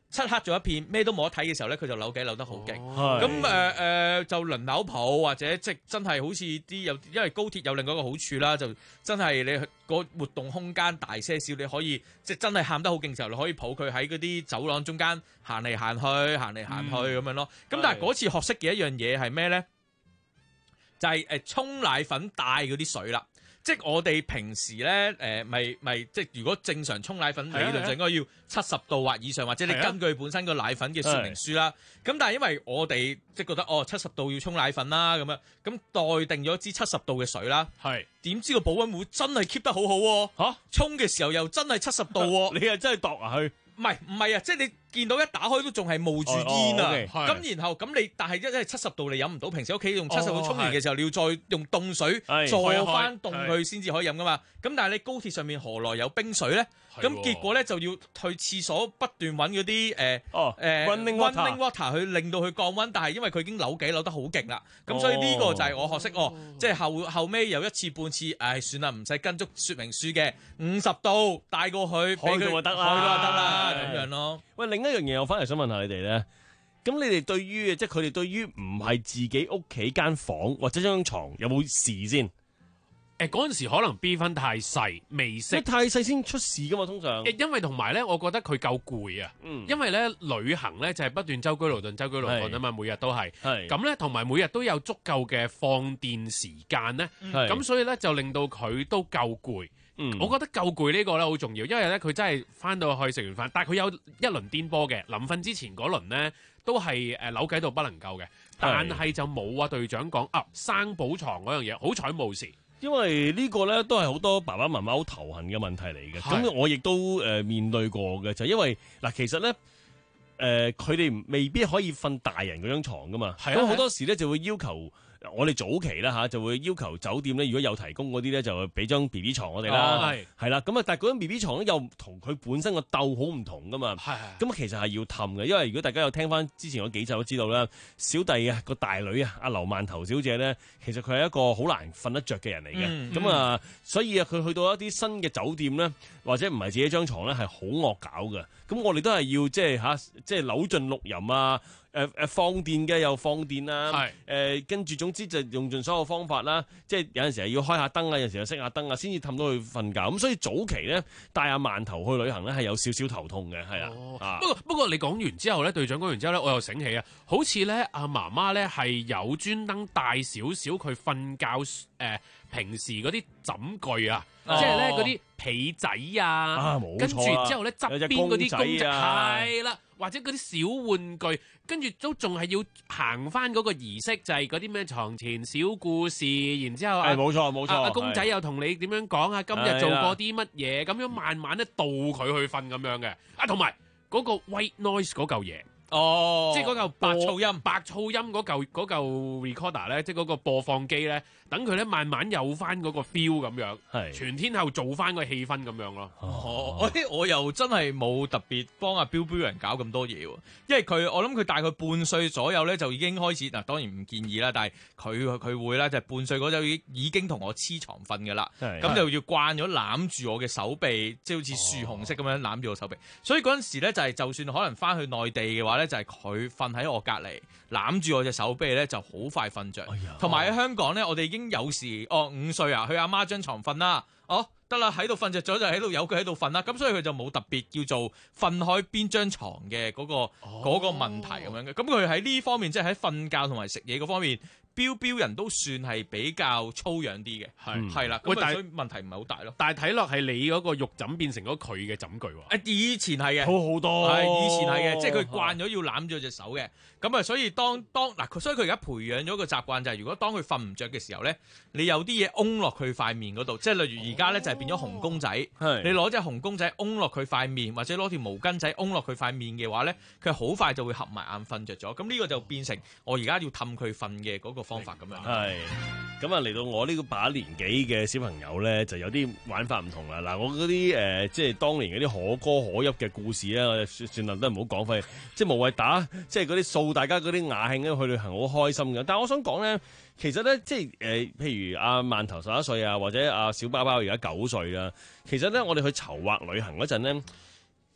Speaker 21: 漆黑咗一片，咩都冇得睇嘅時候咧，佢就扭計扭得好勁。
Speaker 10: 係
Speaker 21: 咁誒誒就輪流抱或者即係真係好似啲有，因為高鐵有另外一個好處啦，就真係你個活動空間大些少，你可以即係真係喊得好勁嘅時候，你可以抱佢喺嗰啲走廊中間行嚟行去，行嚟行去咁樣咯。咁、嗯、但係嗰次學識嘅一樣嘢係咩咧？就係誒沖奶粉帶嗰啲水啦。即係我哋平時咧，誒咪咪即係如果正常沖奶粉理論上應該要七十度或以上，或者你根據本身個奶粉嘅說明書啦。咁但係因為我哋即係覺得哦七十度要沖奶粉啦咁樣，咁待定咗支七十度嘅水啦。係點知個保溫壺真係 keep 得好好喎嚇，沖嘅時候又真係七十度喎。
Speaker 10: 你係真係度啊佢？
Speaker 21: 唔係唔係啊，即係你見到一打開都仲係冒住煙啊！咁、
Speaker 10: 哦哦
Speaker 21: okay, 然後咁你，但係因為七十度你飲唔到，平時屋企用七十度沖完嘅時候，哦、你要再用凍水再翻凍佢先至可以飲噶嘛。咁但係你高鐵上面何來有冰水咧？咁結果咧就要去廁所不斷揾嗰啲誒誒
Speaker 10: running
Speaker 21: water, water 去令到佢降溫，但係因為佢已經扭計扭得好勁啦，咁、哦、所以呢個就係我學識哦，即係後後尾有一次半次，唉、哎、算啦，唔使跟足說明書嘅五十度帶過去，
Speaker 10: 開到就得啦，
Speaker 21: 開到就得啦，咁樣咯。
Speaker 10: 喂，另一樣嘢我反而想問下你哋咧，咁你哋對於即係佢哋對於唔係自己屋企間房或者張床有冇事先？
Speaker 1: 誒嗰陣時可能 B 分太細，未識。
Speaker 10: 太細先出事噶嘛，通常。
Speaker 1: 因為同埋咧，我覺得佢夠攰啊。嗯。因為咧，旅行咧就係不斷舟車勞頓、舟車勞頓啊嘛，每日都係。係。咁咧，同埋每日都有足夠嘅放電時間咧。係。咁所以咧，就令到佢都夠攰。嗯。我覺得夠攰呢個咧好重要，因為咧佢真係翻到去食完飯，但係佢有一輪顛簸嘅。臨瞓之前嗰輪咧都係誒扭計到不能夠嘅，但係就冇啊隊長講啊生寶床嗰樣嘢，好彩冇事。
Speaker 10: 因為呢個咧都係好多爸爸媽媽好頭痕嘅問題嚟嘅，咁我亦都誒、呃、面對過嘅，就係、因為嗱其實咧誒佢哋未必可以瞓大人嗰張床噶嘛，咁好多時咧就會要求。我哋早期啦嚇，就會要求酒店咧，如果有提供嗰啲咧，就會俾張 B B 床我哋啦，係係啦。咁啊，但係嗰張 B B 床咧又同佢本身個竇好唔同噶嘛。係係。咁其實係要氹嘅，因為如果大家有聽翻之前嗰幾集都知道啦，小弟啊個大女啊阿劉饅頭小姐咧，其實佢係一個好難瞓得着嘅人嚟嘅。咁、嗯、啊、嗯，所以啊，佢去到一啲新嘅酒店咧，或者唔係自己張床咧，係好惡搞嘅。咁我哋都係要即係嚇，即係扭盡六壬啊！誒誒放電嘅又放電啦，誒、呃、跟住總之就用盡所有方法啦，即係有陣時係要開下燈啊，有陣時又熄下燈啊，先至氹到佢瞓覺。咁所以早期咧帶阿饅頭去旅行咧係有少少頭痛嘅，係、哦、啊。不過不過你講完之後咧，隊長講完之後咧，我又醒起啊，好似咧阿媽媽咧係有專登帶少少佢瞓覺誒、呃、平時嗰啲枕具啊。哦、即係咧嗰啲被仔啊，啊跟住之後咧側邊嗰啲公仔係啦，或者嗰啲小玩具，跟住都仲係要行翻嗰個儀式，就係嗰啲咩床前小故事，然之後係冇錯冇錯，阿、啊、公仔又同你點樣講啊？今日做過啲乜嘢？咁樣慢慢咧導佢去瞓咁樣嘅，啊同埋嗰個 white noise 嗰嚿嘢。哦，即係嗰嚿白噪音，白噪音嗰嚿嗰嚿 recorder 咧，即係嗰個播放機咧，等佢咧慢慢有翻嗰個 feel 咁樣，係全天候做翻個氣氛咁樣咯。
Speaker 21: 哦，我我又真係冇特別幫阿標標人搞咁多嘢喎，因為佢我諗佢大概半歲左右咧就已經開始嗱，當然唔建議啦，但係佢佢會啦，就係、半歲嗰陣已已經同我黐床瞓㗎啦，咁就要慣咗攬住我嘅手臂，即係好似樹熊式咁樣攬住我手臂，所以嗰陣時咧就係、係、就算可能翻去內地嘅話。咧就係佢瞓喺我隔離攬住我隻手臂咧就好快瞓着。同埋喺香港咧我哋已經有時哦五歲啊去阿媽張床瞓啦，哦得啦喺度瞓着咗就喺度有佢喺度瞓啦，咁所以佢就冇特別叫做瞓開邊張床嘅嗰個嗰、哦嗰個問題咁樣嘅，咁佢喺呢方面即係喺瞓覺同埋食嘢嗰方面。標標人都算係比較粗養啲嘅，係係啦，咁所以問題唔係好大咯。
Speaker 1: 但係睇落係你嗰個肉枕變成咗佢嘅枕具喎。
Speaker 21: 誒以前係嘅，
Speaker 10: 好好多。
Speaker 21: 係以前係嘅，即係佢慣咗要攬住隻手嘅。咁啊，所以當當嗱，所以佢而家培養咗個習慣就係，如果當佢瞓唔着嘅時候咧，你有啲嘢擁落佢塊面嗰度，即係例如而家咧就係變咗紅公仔。係你攞隻紅公仔擁落佢塊面，或者攞條毛巾仔擁落佢塊面嘅話咧，佢好快就會合埋眼瞓着咗。咁呢個就變成我而家要氹佢瞓嘅嗰個方法咁樣。
Speaker 10: 係，咁啊嚟到我呢個把年紀嘅小朋友咧，就有啲玩法唔同啦。嗱，我嗰啲誒，即係當年嗰啲可歌可泣嘅故事咧，我算算啦，都唔好講費，即係無謂打，即係嗰啲掃大家嗰啲雅興咧，去旅行好開心嘅。但係我想講咧，其實咧，即係誒、呃，譬如阿饅頭十一歲啊，或者阿小包包而家九歲啦，其實咧，我哋去籌劃旅行嗰陣咧。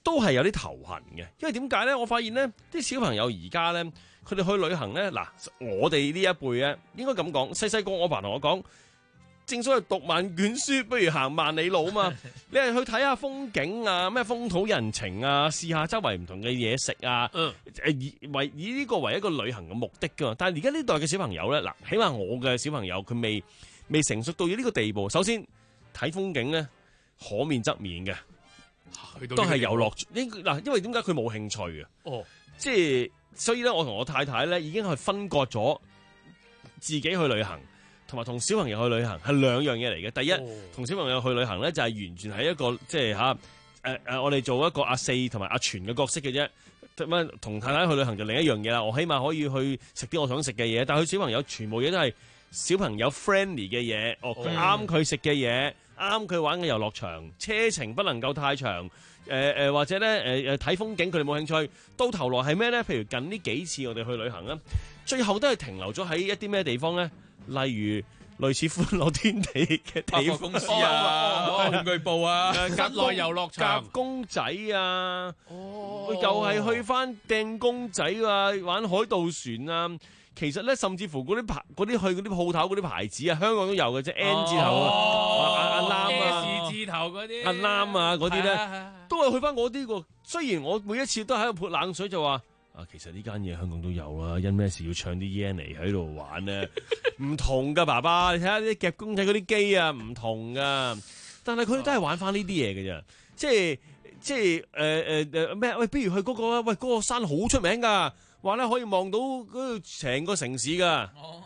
Speaker 10: 都係有啲頭痕嘅，因為點解咧？我發現咧，啲小朋友而家咧，佢哋去旅行咧，嗱，我哋呢一輩咧，應該咁講，細細個我爸同我講。正所謂讀萬卷書，不如行萬里路啊嘛！你係去睇下風景啊，咩風土人情啊，試下周圍唔同嘅嘢食啊，誒、嗯，以為以呢個為一個旅行嘅目的噶嘛。但係而家呢代嘅小朋友咧，嗱，起碼我嘅小朋友佢未未成熟到呢個地步。首先睇風景咧，可免則免嘅，都係遊樂。嗱，因為點解佢冇興趣嘅？哦，即係所以咧，我同我太太咧已經係分割咗自己去旅行。同埋同小朋友去旅行係兩樣嘢嚟嘅。第一，同、哦、小朋友去旅行咧就係完全係一個即係嚇誒誒，我哋做一個阿四同埋阿全嘅角色嘅啫。咁樣同太太去旅行就另一樣嘢啦。我起碼可以去食啲我想食嘅嘢，但係佢小朋友全部嘢都係小朋友 friendly 嘅嘢。哦，佢啱佢食嘅嘢，啱佢玩嘅遊樂場，車程不能夠太長。誒、呃、誒、呃、或者咧誒誒睇風景佢哋冇興趣。到頭來係咩咧？譬如近呢幾次我哋去旅行咧，最後都係停留咗喺一啲咩地方咧？例如類似歡樂天地嘅地方
Speaker 21: 公司啊、玩具部啊、
Speaker 1: 室內遊樂場、
Speaker 10: 夾公仔啊，
Speaker 21: 哦，
Speaker 10: 又係去翻掟公仔啊、玩海盜船啊。其實咧，甚至乎嗰啲牌、嗰啲去嗰啲鋪頭嗰啲牌子啊，香港都有嘅啫。N 字頭啊、阿阿攬啊、
Speaker 1: S 字頭嗰啲、
Speaker 10: 阿攬啊嗰啲咧，都係去翻嗰啲個。雖然我每一次都喺度潑冷水，就話。啊，其實呢間嘢香港都有啦，因咩事要唱啲 yen 嚟喺度玩咧？唔同噶，爸爸，你睇下啲夾公仔嗰啲機啊，唔同噶。但係佢哋都係玩翻呢啲嘢嘅啫，即係即係誒誒誒咩？喂，不如去嗰、嗰個喂嗰、嗰個山好出名噶，話咧可以望到嗰度成個城市噶。
Speaker 1: 哦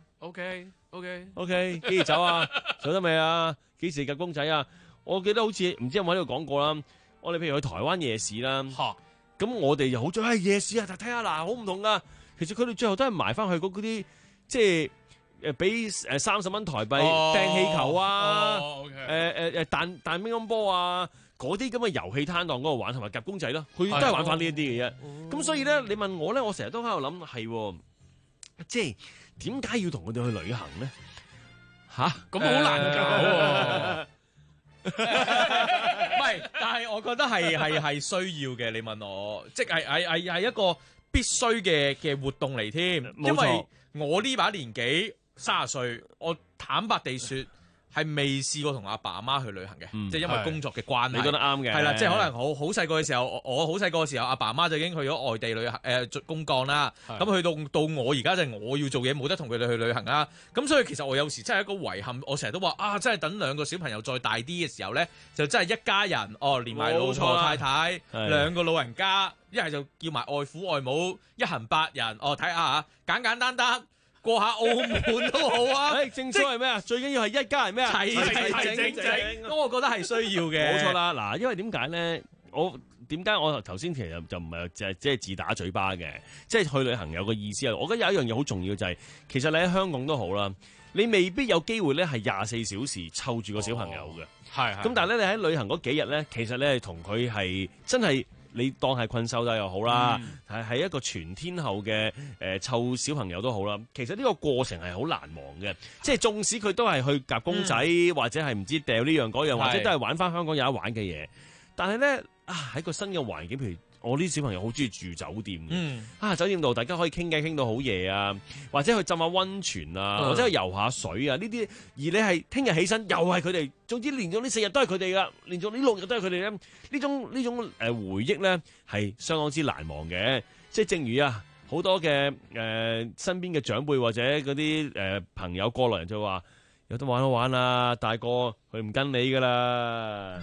Speaker 1: ，OK OK
Speaker 10: OK， 幾時走啊？走得未啊？幾時夾公仔啊？我記得好似唔知有冇喺度講過啦。我哋譬如去台灣夜市啦。咁我哋又好中意夜市啊！睇下嗱，好唔同噶。其實佢哋最後都係埋翻去嗰啲，即係誒俾誒三十蚊台幣掟氣球啊，誒誒誒彈彈乒乓波啊，嗰啲咁嘅遊戲攤檔嗰度玩，同埋夾公仔咯。佢都係玩翻呢一啲嘅啫。咁所以咧，你問我咧，我成日都喺度諗係，即係點解要同佢哋去旅行咧？吓，
Speaker 21: 咁好難搞喎。唔係，但係我覺得係係係需要嘅。你問我，即係係係係一個必須嘅嘅活動嚟添。因為我呢把年紀三十歲，我坦白地說係未試過同阿爸阿媽去旅行嘅，嗯、即係因為工作嘅關係。
Speaker 10: 你覺得啱嘅，
Speaker 21: 係啦，即係可能好好細個嘅時候，我好細個嘅時候，阿爸阿媽就已經去咗外地旅行誒公幹啦。咁去到到我而家就係我要做嘢，冇得同佢哋去旅行啦。咁所以其實我有時真係一個遺憾，我成日都話啊，真係等兩個小朋友再大啲嘅時候咧，就真係一家人哦，連埋老婆太太兩個老人家，一係就叫埋外父外母，一行八人哦，睇下嚇簡簡單單。過下澳門都好啊！
Speaker 10: 誒，正所謂咩啊？最緊要係一家人咩啊？
Speaker 21: 齊齊整整。咁我覺得係需要嘅。
Speaker 10: 冇錯啦，嗱，因為點解咧？我點解我頭先其實就唔係就係即係自打嘴巴嘅，即係去旅行有個意思啊！我覺得有一樣嘢好重要就係，其實你喺香港都好啦，你未必有機會咧係廿四小時湊住個小朋友嘅。係係。咁但係咧，你喺旅行嗰幾日咧，其實咧同佢係真係。你當係困獸鬥又好啦，係係、嗯、一個全天候嘅誒湊小朋友都好啦。其實呢個過程係好難忘嘅，即係縱使佢都係去夾公仔，嗯、或者係唔知掉呢樣嗰樣，或者都係玩翻香港有得玩嘅嘢。但係咧啊，喺個新嘅環境，譬如我啲小朋友好中意住酒店嘅，嗯、啊酒店度大家可以傾偈傾到好夜啊，或者去浸下溫泉啊，嗯、或者去游下水啊呢啲。而你係聽日起身又係佢哋，總之連續呢四日都係佢哋噶，連續呢六日都係佢哋咧。呢種呢種誒回憶咧係相當之難忘嘅。即係正如啊好多嘅誒、呃、身邊嘅長輩或者嗰啲誒朋友過來人就話有得玩好玩啊，大個佢唔跟你噶啦。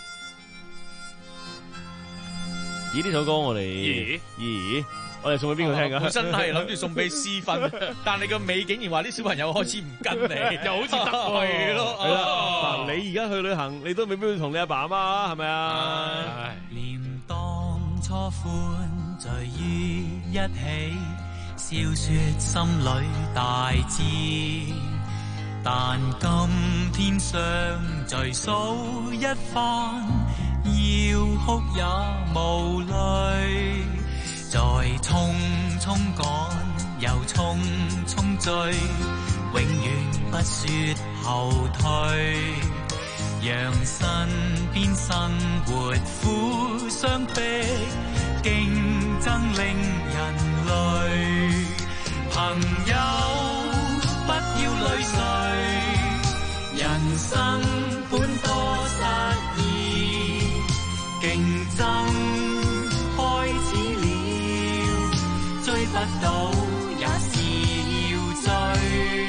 Speaker 10: 咦？呢首歌我哋咦咦，我哋送俾邊個聽噶？
Speaker 21: 本身係諗住送俾私分，但你個尾竟然話啲小朋友開始唔跟你，又好似得罪咯。
Speaker 10: 係啦，嗱，你而家去旅行，你都未必會同你阿爸阿媽係咪啊？
Speaker 4: 念當初歡聚於一起，笑說心裏大志，但今天相聚數一番。要哭也無淚，在匆匆趕又匆匆追，永遠不說後退。 讓身邊生活互相逼，競爭令人累。朋友不要淚垂，人生本多失意，競爭開始了，追不到也是要追。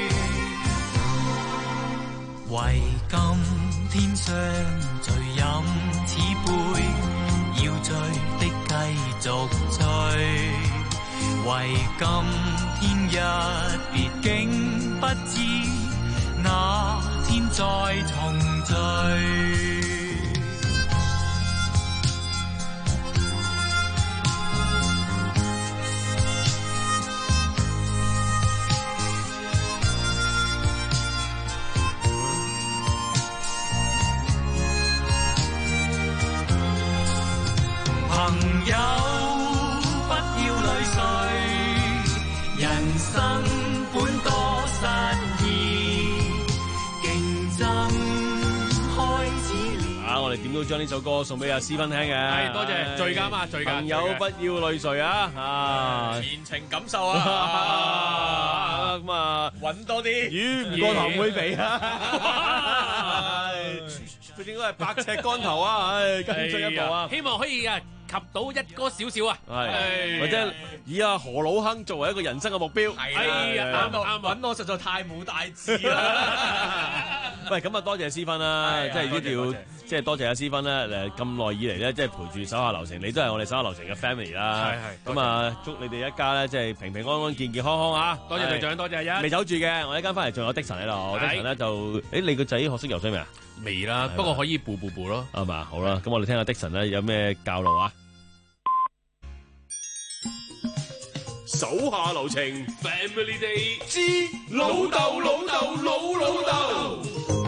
Speaker 4: 為今天相聚飲此杯，要醉的繼續醉。為今天一別，竟不知那天再重聚。朋友不要淚垂，人生本多失意，競爭開始了。
Speaker 10: 啊！我哋點都將呢首歌送俾阿思芬聽嘅，
Speaker 21: 係多謝最啱啊，最啱。
Speaker 10: 朋友不要淚垂啊！啊，
Speaker 21: 前程感受啊！
Speaker 10: 咁啊，
Speaker 21: 揾多啲
Speaker 10: 魚唔過頭唔會肥啊！佢應該係百尺竿頭啊！唉，更進一步啊！
Speaker 21: 希望可以啊！及到一哥少少啊，
Speaker 10: 係或者以阿何老亨作為一個人生嘅目標，
Speaker 21: 係啊，啱啱揾我實在太冇大志啦。
Speaker 10: 喂，咁啊多謝思芬啦，即係呢條，即係多謝阿思芬啦。誒咁耐以嚟咧，即係陪住手下留情，你都係我哋手下留情嘅 family 啦。係係。咁啊，祝你哋一家咧，即係平平安安、健健康康啊！
Speaker 21: 多謝隊長，多謝阿一。
Speaker 10: 未走住嘅，我一間翻嚟仲有的神喺度。的神咧就，誒你個仔學識游水未啊？
Speaker 21: 未啦，不過可以步步步咯，
Speaker 10: 係嘛？好啦，咁我哋聽下的神咧有咩教路啊？
Speaker 1: 手下留情 ，Family Day 之老豆老豆老老豆。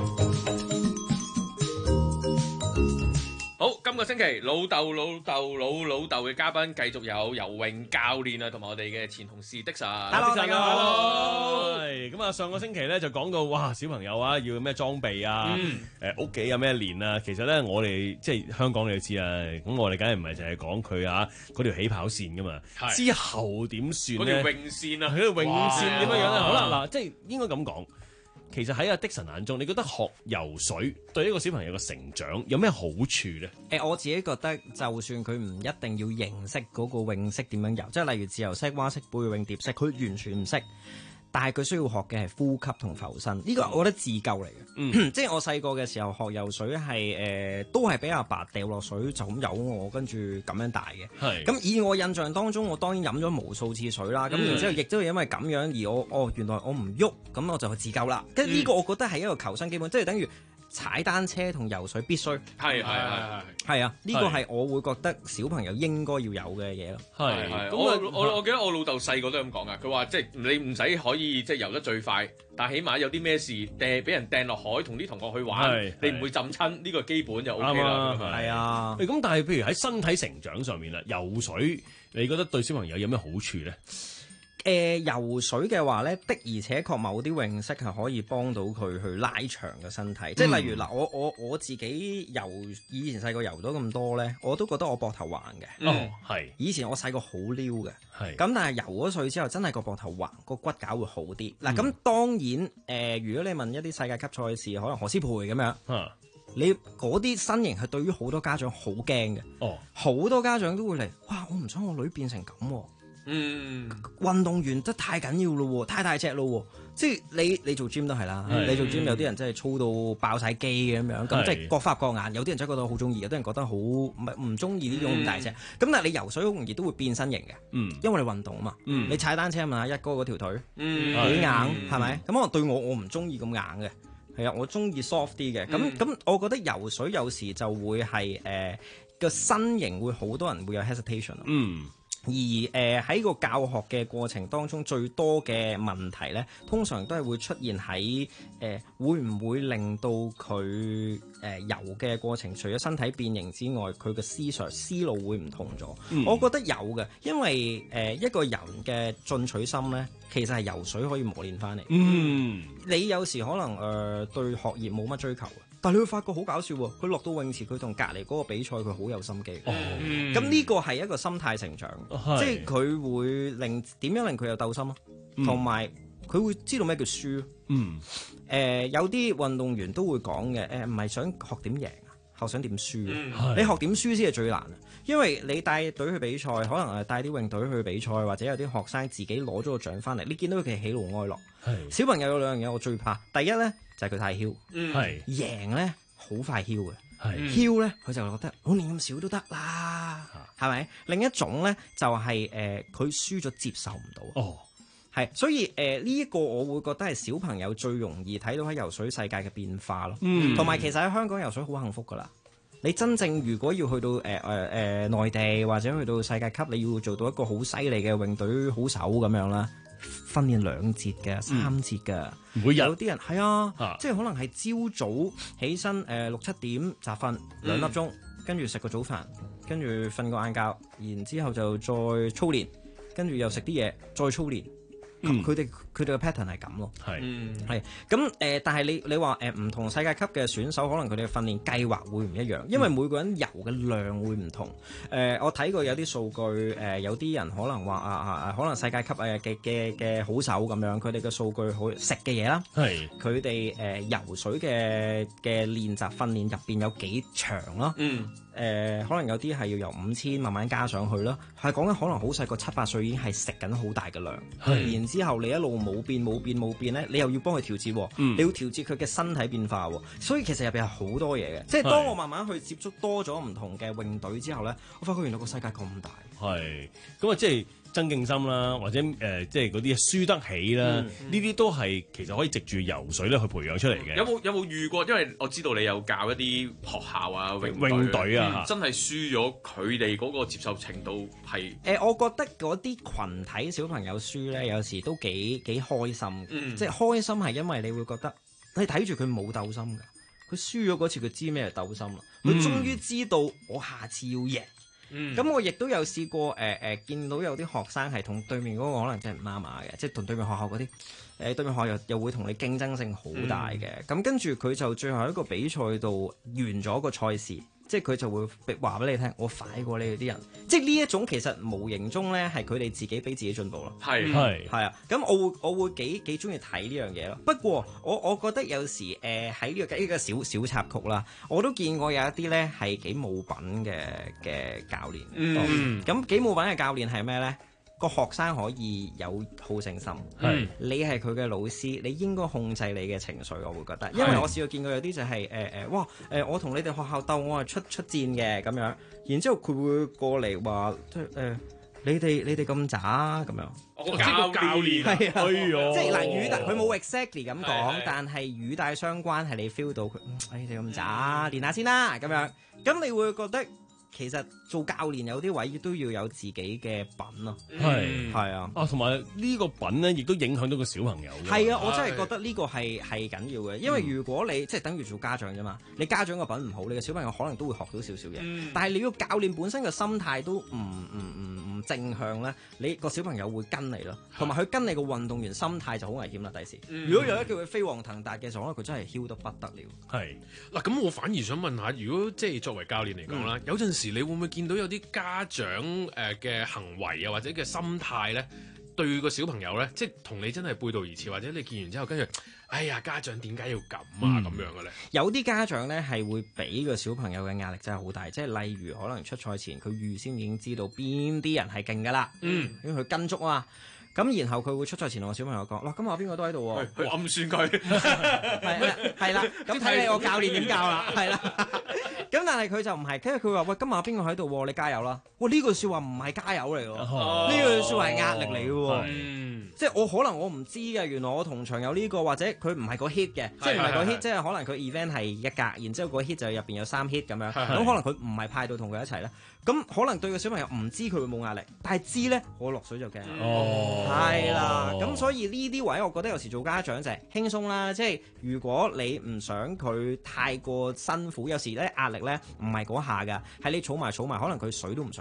Speaker 1: 好，今個星期老豆老豆老老豆嘅嘉賓繼續有游泳教練啊，同埋我哋嘅前同事的神。
Speaker 10: Hello，大家好。係咁啊，上個星期咧就講到哇，小朋友啊要咩裝備啊，誒屋企有咩練啊。其實咧我哋即係香港你都知啊，咁我哋梗係唔係淨係講佢啊嗰條起跑線噶嘛。之後點算咧？
Speaker 21: 嗰條泳線啊，
Speaker 10: 佢條泳線點樣樣咧？好啦，嗱，即係應該咁講。其實喺阿的神眼中，你覺得學游水對一個小朋友嘅成長有咩好處咧？誒、
Speaker 2: 欸，我自己覺得，就算佢唔一定要認識嗰個泳式點樣游，即係例如自由式、蛙式、背泳、蝶式，佢完全唔識。但係佢需要學嘅係呼吸同浮身，呢、這個我覺得自救嚟嘅。嗯、即係我細個嘅時候學游水係誒、呃，都係俾阿爸掉落水就咁游我，跟住咁樣大嘅。係咁以我印象當中，我當然飲咗無數次水啦。咁、嗯、然之後亦都係因為咁樣而我哦，原來我唔喐，咁我就去自救啦。跟住呢個我覺得係一個求生基本，即係等於踩單車同游水必須。係係係係係啊！呢、這個係我會覺得小朋友應該要有嘅嘢咯。係係，
Speaker 21: 我我我記得我老豆細個都咁講噶，佢話即係你唔使可以即係游得最快，但係起碼有啲咩事掟俾人掟落海，同啲同學去玩，你唔會浸親，呢、這個基本就 O K 啦。
Speaker 2: 係啊。
Speaker 10: 咁但係譬如喺身體成長上面啦，游水你覺得對小朋友有咩好處咧？
Speaker 2: 誒、呃、游水嘅話咧，的而且確某啲泳式係可以幫到佢去拉長嘅身體，嗯、即係例如嗱，我我我自己游以前細個游到咁多咧，我都覺得我膊頭橫嘅。
Speaker 10: 嗯、哦，係。
Speaker 2: 以前我細個好撩嘅，
Speaker 10: 係。咁
Speaker 2: 但係游咗水之後，真係個膊頭橫，個骨架會好啲。嗱、嗯，咁當然誒、呃，如果你問一啲世界級賽事，可能何詩蓓咁樣，嗯、你嗰啲身形係對於好多家長好驚嘅。哦，好多家長都會嚟，哇！我唔想我女變成咁喎。嗯，運動員得太緊要咯，太大隻咯，即係你你做 gym 都係啦，你做 gym 有啲人真係操到爆晒機嘅咁樣，咁即係各花各眼，有啲人真係覺得好中意，有啲人覺得好唔唔中意呢種咁大隻，咁、嗯、但係你游水好容易都會變身形嘅，嗯，因為你運動啊嘛，嗯、你踩單車問下一哥嗰條腿，嗯，幾硬係咪？咁可能對我我唔中意咁硬嘅，係啊，我中意 soft 啲嘅，咁咁、嗯、我覺得游水有時就會係誒個身形會好多人會有 hesitation，嗯。而誒喺、呃、個教學嘅過程當中，最多嘅問題咧，通常都係會出現喺誒、呃、會唔會令到佢誒、呃、游嘅過程，除咗身體變形之外，佢嘅思想思路會唔同咗。嗯、我覺得有嘅，因為誒、呃、一個人嘅進取心咧， 其實係游水可以磨練翻嚟。
Speaker 10: 嗯，
Speaker 2: 你有時可能誒、呃、對學業冇乜追求嘅，但係你會發覺好搞笑喎。佢落到泳池，佢同隔離嗰個比賽，佢好有心機。哦，咁呢個係一個心態成長，即係佢會令點樣令佢有鬥心咯，同埋佢會知道咩叫輸。嗯，誒、呃、有啲運動員都會講嘅，誒唔係想學點贏啊，後想點輸。嗯、你學點輸先係最難。因為你帶隊去比賽，可能誒帶啲泳隊去比賽，或者有啲學生自己攞咗個獎翻嚟，你見到佢嘅喜怒哀樂。係小朋友有兩樣嘢我最怕，第一咧就係、是、佢太囂，係、嗯、贏咧好快囂嘅，係囂咧佢就覺得我練咁少都得啦，係咪？另一種咧就係誒佢輸咗接受唔到。哦，係，所以誒呢一個我會覺得係小朋友最容易睇到喺游水世界嘅變化咯。嗯，同埋其實喺香港游水好幸福噶啦。你真正如果要去到誒誒誒內地或者去到世界級，你要做到一個好犀利嘅泳隊好手咁樣啦，訓練兩節嘅、三節嘅，每日有啲人係啊，啊即係可能係朝早起身誒六七點集訓兩粒鐘，跟住食個早飯，跟住瞓個晏覺，然之後就再操練，跟住又食啲嘢，再操練。佢哋佢哋嘅 pattern 係咁咯，係係咁誒，但係你你話誒唔同世界級嘅選手，可能佢哋嘅訓練計劃會唔一樣，因為每個人游嘅量會唔同。誒、呃，我睇過有啲數據，誒、呃、有啲人可能話啊啊，可能世界級誒嘅嘅嘅好手咁樣，佢哋嘅數據好食嘅嘢啦，係佢哋誒游水嘅嘅練習訓練入邊有幾長咯，嗯。誒、呃、可能有啲係要由五千慢慢加上去啦，係講緊可能好細個七八歲已經係食緊好大嘅量，然之後你一路冇變冇變冇變咧，你又要幫佢調節，嗯、你要調節佢嘅身體變化，所以其實入邊係好多嘢嘅。即係當我慢慢去接觸多咗唔同嘅泳隊之後咧，我發覺原來個世界咁大。係咁啊，即係增勁心啦，或者誒、呃，即係嗰啲輸得起啦，呢啲、嗯、都係其實可以藉住游水咧去培養出嚟嘅。有冇有冇遇過？因為我知道你有教一啲學校啊泳泳隊啊，嗯、真係輸咗，佢哋嗰個接受程度係誒、呃，我覺得嗰啲群體小朋友輸咧，有時都幾幾開心，嗯、即係開心係因為你會覺得你睇住佢冇鬥心㗎，佢輸咗嗰次佢知咩係鬥心啦，佢終於知道我下次要贏。咁、嗯、我亦都有試過誒誒、呃呃，見到有啲學生係同對面嗰個可能真係唔啱碼嘅，即係同對面學校嗰啲誒對面學校又又會同你競爭性好大嘅。咁、嗯、跟住佢就最後一個比賽度完咗個賽事，即係佢就會話俾你聽，我快過你哋啲人。即係呢一種其實無形中咧係佢哋自己俾自己進步咯。係係係啊，咁我會我會幾幾中意睇呢樣嘢咯。不過我我覺得有時誒喺呢個呢個小小插曲啦，我都見過有一啲咧係幾冇品嘅嘅教練。嗯，咁幾冇品嘅教練係咩咧？個學生可以有好勝心，係你係佢嘅老師，你應該控制你嘅情緒。我會覺得，因為我試過見過有啲就係誒誒，哇誒、呃，我同你哋學校鬥，我係出出戰嘅咁樣，然之後佢會過嚟話即係誒，你哋你哋咁渣咁樣。我教教練係啊，即係嗱語帶佢冇 exactly 咁講，但係語帶相關係你 feel 到佢，哎你哋咁渣，練下先啦咁樣，咁你會覺得。其實做教練有啲位都要有自己嘅品咯，係係啊，啊同埋呢個品咧，亦都影響到個小朋友。係啊，我真係覺得呢個係係緊要嘅，因為如果你即係等於做家長啫嘛，你家長個品唔好，你嘅小朋友可能都會學到少少嘢。嗯、但係你個教練本身嘅心態都唔唔唔唔正向咧，你個小朋友會跟你咯，同埋佢跟你個運動員心態就好危險啦。第時、嗯、如果有一叫佢飛黃騰達嘅時候，可能佢真係囂得不得了。係嗱，咁我反而想問下，如果即係作為教練嚟講啦，嗯、有陣時你會唔會見到有啲家長誒嘅行為啊，或者嘅心態咧，對個小朋友咧，即係同你真係背道而馳，或者你見完之後跟住，哎呀，家長點解要咁啊咁、嗯、樣嘅咧？有啲家長咧係會俾個小朋友嘅壓力真係好大，即係例如可能出賽前佢預先已經知道邊啲人係勁噶啦，嗯，因為佢跟足啊。咁然後佢會出賽前同個小朋友講：哇，今日邊個都喺度喎，去暗算佢。係啦，係啦，咁睇你我教練點教啦，係啦。咁但係佢就唔係，因為佢話：喂，今日邊個喺度？你加油啦！哇，呢句説話唔係加油嚟喎，呢句説話係壓力嚟嘅喎。嗯，即係我可能我唔知嘅，原來我同場有呢個，或者佢唔係個 hit 嘅，即係唔係個 hit，即係可能佢 event 係一格，然之後個 hit 就入邊有三 hit 咁樣。咁可能佢唔係派到同佢一齊咧。咁可能對個小朋友唔知佢會冇壓力，但係知咧，我落水就驚。哦，係啦，咁所以呢啲位，我覺得有時做家長就係輕鬆啦。即係如果你唔想佢太過辛苦，有時咧壓力咧唔係嗰下㗎，係你儲埋儲埋，可能佢水都唔想游。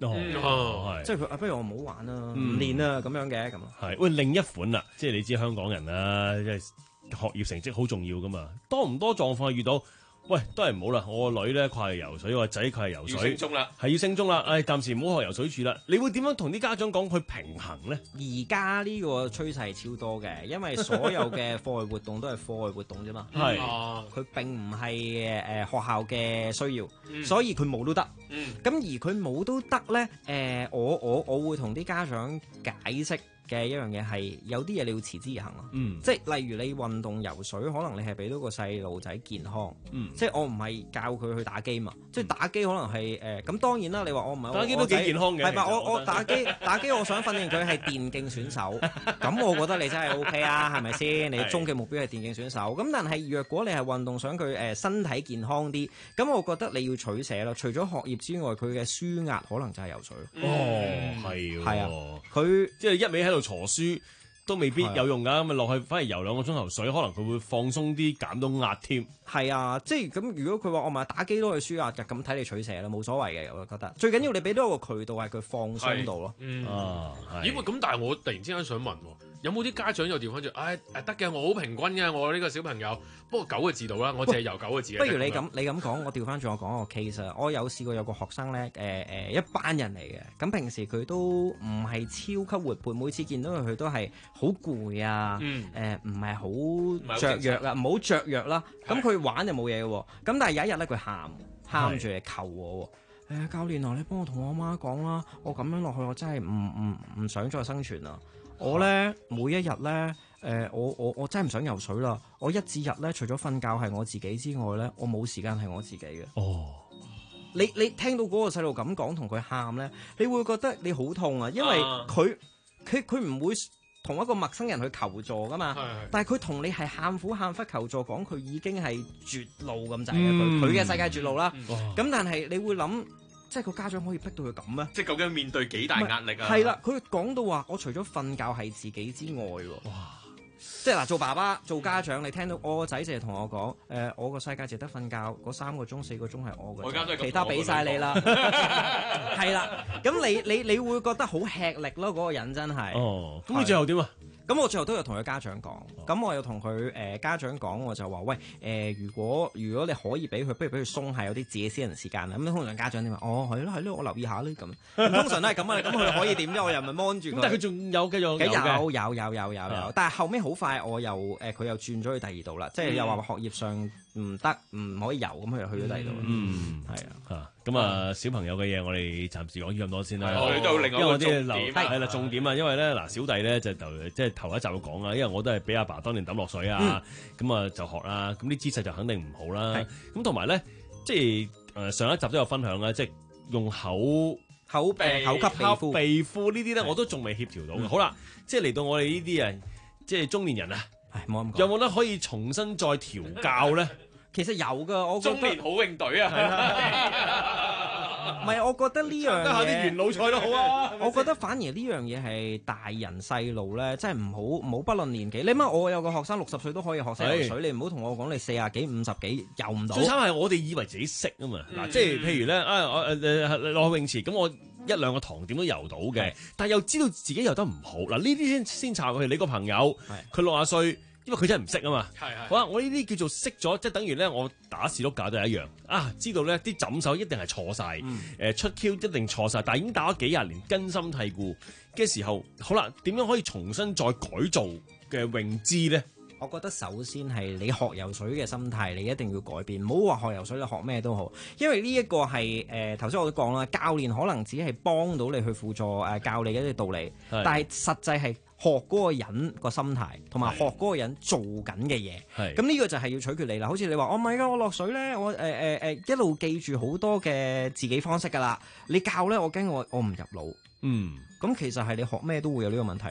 Speaker 10: 哦，係，
Speaker 2: 即係佢啊，不如我唔好玩啦，唔
Speaker 10: 嗯
Speaker 2: 練啦咁樣嘅咁。
Speaker 10: 係喂，另一款啦，即係你知香港人啦，即係學業成績好重要噶嘛，多唔多狀況遇到？喂，都係唔好啦！我個女咧佢係游水，我個仔佢係游水，
Speaker 21: 要升中啦，
Speaker 10: 係要升中啦。唉，暫時唔好學游水住啦。你會點樣同啲家長講去平衡咧？
Speaker 2: 而家呢個趨勢超多嘅，因為所有嘅課外活動都係課外活動啫嘛。
Speaker 10: 係
Speaker 2: 佢並唔係誒學校嘅需要，
Speaker 21: 嗯
Speaker 2: 所以佢冇都得。
Speaker 21: 嗯
Speaker 2: 咁而佢冇都得咧，誒我我我會同啲家長解釋嘅一樣嘢係有啲嘢你要持之以恆咯。
Speaker 10: 嗯，
Speaker 2: 即係例如你運動游水，可能你係俾到個細路仔健康。
Speaker 10: 嗯，
Speaker 2: 即係我唔係教佢去打機嘛，即係打機可能係誒咁當然啦。你話我唔係
Speaker 10: 打機都幾健康嘅
Speaker 2: 係嘛？
Speaker 10: 其實
Speaker 2: 我我
Speaker 10: 我覺得
Speaker 2: 打機打機，我想訓練佢係電競選手，咁我覺得你真係 O K 啊，係咪先？你終極目標係電競選手，咁但係若果你係運動想佢誒身體健康啲，咁我覺得你要取捨啦。除咗學業之外，佢嘅舒壓可能就係游水。
Speaker 10: 哦，係喎，
Speaker 2: 係啊，佢
Speaker 10: 即係一味喺度坐書都未必有用㗎，咁咪落去反而游兩個鐘頭水，可能佢會放鬆啲，減到壓添。
Speaker 2: 係啊，即係咁。如果佢話我咪打機都可以舒壓嘅，咁睇你取捨啦，冇所謂嘅。我覺得最緊要你俾到一個渠道係佢放鬆到咯。
Speaker 1: 嗯
Speaker 10: 啊，
Speaker 1: 咦？喂，咁但係我突然之間想問喎，有冇啲家長又調翻轉？唉誒得嘅，我好平均嘅，我呢個小朋友，不過九個字度啦，我淨係游九個字。
Speaker 2: 不如你咁你咁講，我調翻轉我講一個 case 啊。我有試過有個學生咧，誒、誒一班人嚟嘅，咁平時佢都唔係超級活潑，每次見到佢佢都係好攰啊，
Speaker 21: 嗯
Speaker 2: 誒唔係好雀躍啊，唔好雀躍啦。咁佢玩就冇嘢嘅喎，咁但係有一日咧佢喊喊住嚟求我喎。誒、教練啊，你幫我同我媽講啦，我咁樣落去我真係唔唔唔想再生存啦。我咧每一日咧，誒、我我我真係唔想游水啦。我一至日咧，除咗瞓覺係我自己之外咧，我冇時間係我自己嘅。
Speaker 10: 哦，
Speaker 2: 你你聽到嗰個細路咁講，同佢喊咧，你會覺得你好痛啊，因為佢佢佢唔會同一個陌生人去求助噶嘛。但係佢同你係喊苦喊忽求助，講佢已經係絕路咁滯嘅，佢佢嘅世界絕路啦。咁、但係你會諗。即係個家長可以逼到佢咁咩？
Speaker 21: 即係究竟面對幾大壓力啊？
Speaker 2: 係啦，佢講到話，我除咗瞓覺係自己之外喎。哇！即係嗱，做爸爸、做家長，你聽到我個仔淨係同我講，誒、呃，我個世界淨得瞓覺，嗰三個鐘、四個鐘係我嘅，
Speaker 21: 我而家都係咁
Speaker 2: 其他俾晒你啦。係啦，咁你你你會覺得好吃力咯，嗰、個人真係。
Speaker 10: 哦，咁你最後點啊？
Speaker 2: 咁我最後都有同佢家長講，咁我有同佢誒家長講，我就話喂誒、呃，如果如果你可以俾佢，不如俾佢鬆下，有啲自己私人時間啦。咁通常家長點話？哦，係咯係咯，我留意下咧咁。通常都係咁啊，咁佢可以點啫？我又唔係 mon 住佢。
Speaker 10: 咁但係佢仲有繼續有嘅
Speaker 2: 有有有有有有，但係後尾好快我又誒佢、呃、又轉咗去第二度啦，即係又話學業上唔得，唔可以游，咁佢又去咗第二度。
Speaker 10: 嗯，
Speaker 2: 係啊。
Speaker 10: 咁啊，小朋友嘅嘢我哋暫時講咗咁多先啦。
Speaker 21: 我哋都有另外一個重點
Speaker 10: 係啦，重點啊，因為咧嗱，小弟咧就頭即係頭一集會講啦，因為我都係俾阿爸當年抌落水啊，咁啊就學啦，咁啲姿勢就肯定唔好啦。咁同埋咧，即係誒上一集都有分享啦，即係用口
Speaker 2: 口鼻口吸鼻呼
Speaker 10: 鼻呼呢啲咧，我都仲未協調到嘅。好啦，即係嚟到我哋呢啲人，即係中年人啊，
Speaker 2: 冇咁講，
Speaker 10: 有冇得可以重新再調教咧？
Speaker 2: 其實有噶，我覺得
Speaker 21: 中年好泳隊啊！
Speaker 2: 唔係，我覺得呢樣嘢，
Speaker 10: 下啲元老賽都好啊。
Speaker 2: 我覺得反而呢樣嘢係大人細路咧，真係唔好唔好不論年紀。你諗下，我有個學生六十歲都可以學識游水，你唔好同我講你四啊幾五十幾游唔到。
Speaker 10: 最慘係我哋以為自己識啊嘛。嗱、嗯，即係譬如咧，啊我誒誒落去泳池，咁我一兩個堂點都游到嘅，但係又知道自己游得唔好。嗱，呢啲先先查佢。你個朋友佢六十歲。因為佢真係唔識啊嘛，係係好啦，我呢啲叫做識咗，即係等於咧，我打士碌架都係一樣啊，知道咧啲枕手一定係錯晒，誒、嗯、出 Q 一定錯晒，但係已經打咗幾廿年，根深蒂固嘅時候，好啦，點樣可以重新再改造嘅泳姿咧？
Speaker 2: 我覺得首先係你學游水嘅心態，你一定要改變，唔好話學游水你學咩都好，因為呢一個係誒頭先我都講啦，教練可能只係幫到你去輔助誒、呃、教你嘅一啲道理，但係實際係學嗰個人個心態，同埋學嗰個人做緊嘅嘢。咁呢個就係要取決你啦。好似你話，哦唔係㗎，我落水咧，我誒誒誒一路記住好多嘅自己方式㗎啦。你教咧，我驚我我唔入腦。
Speaker 10: 嗯，
Speaker 2: 咁其實係你學咩都會有呢個問題咯。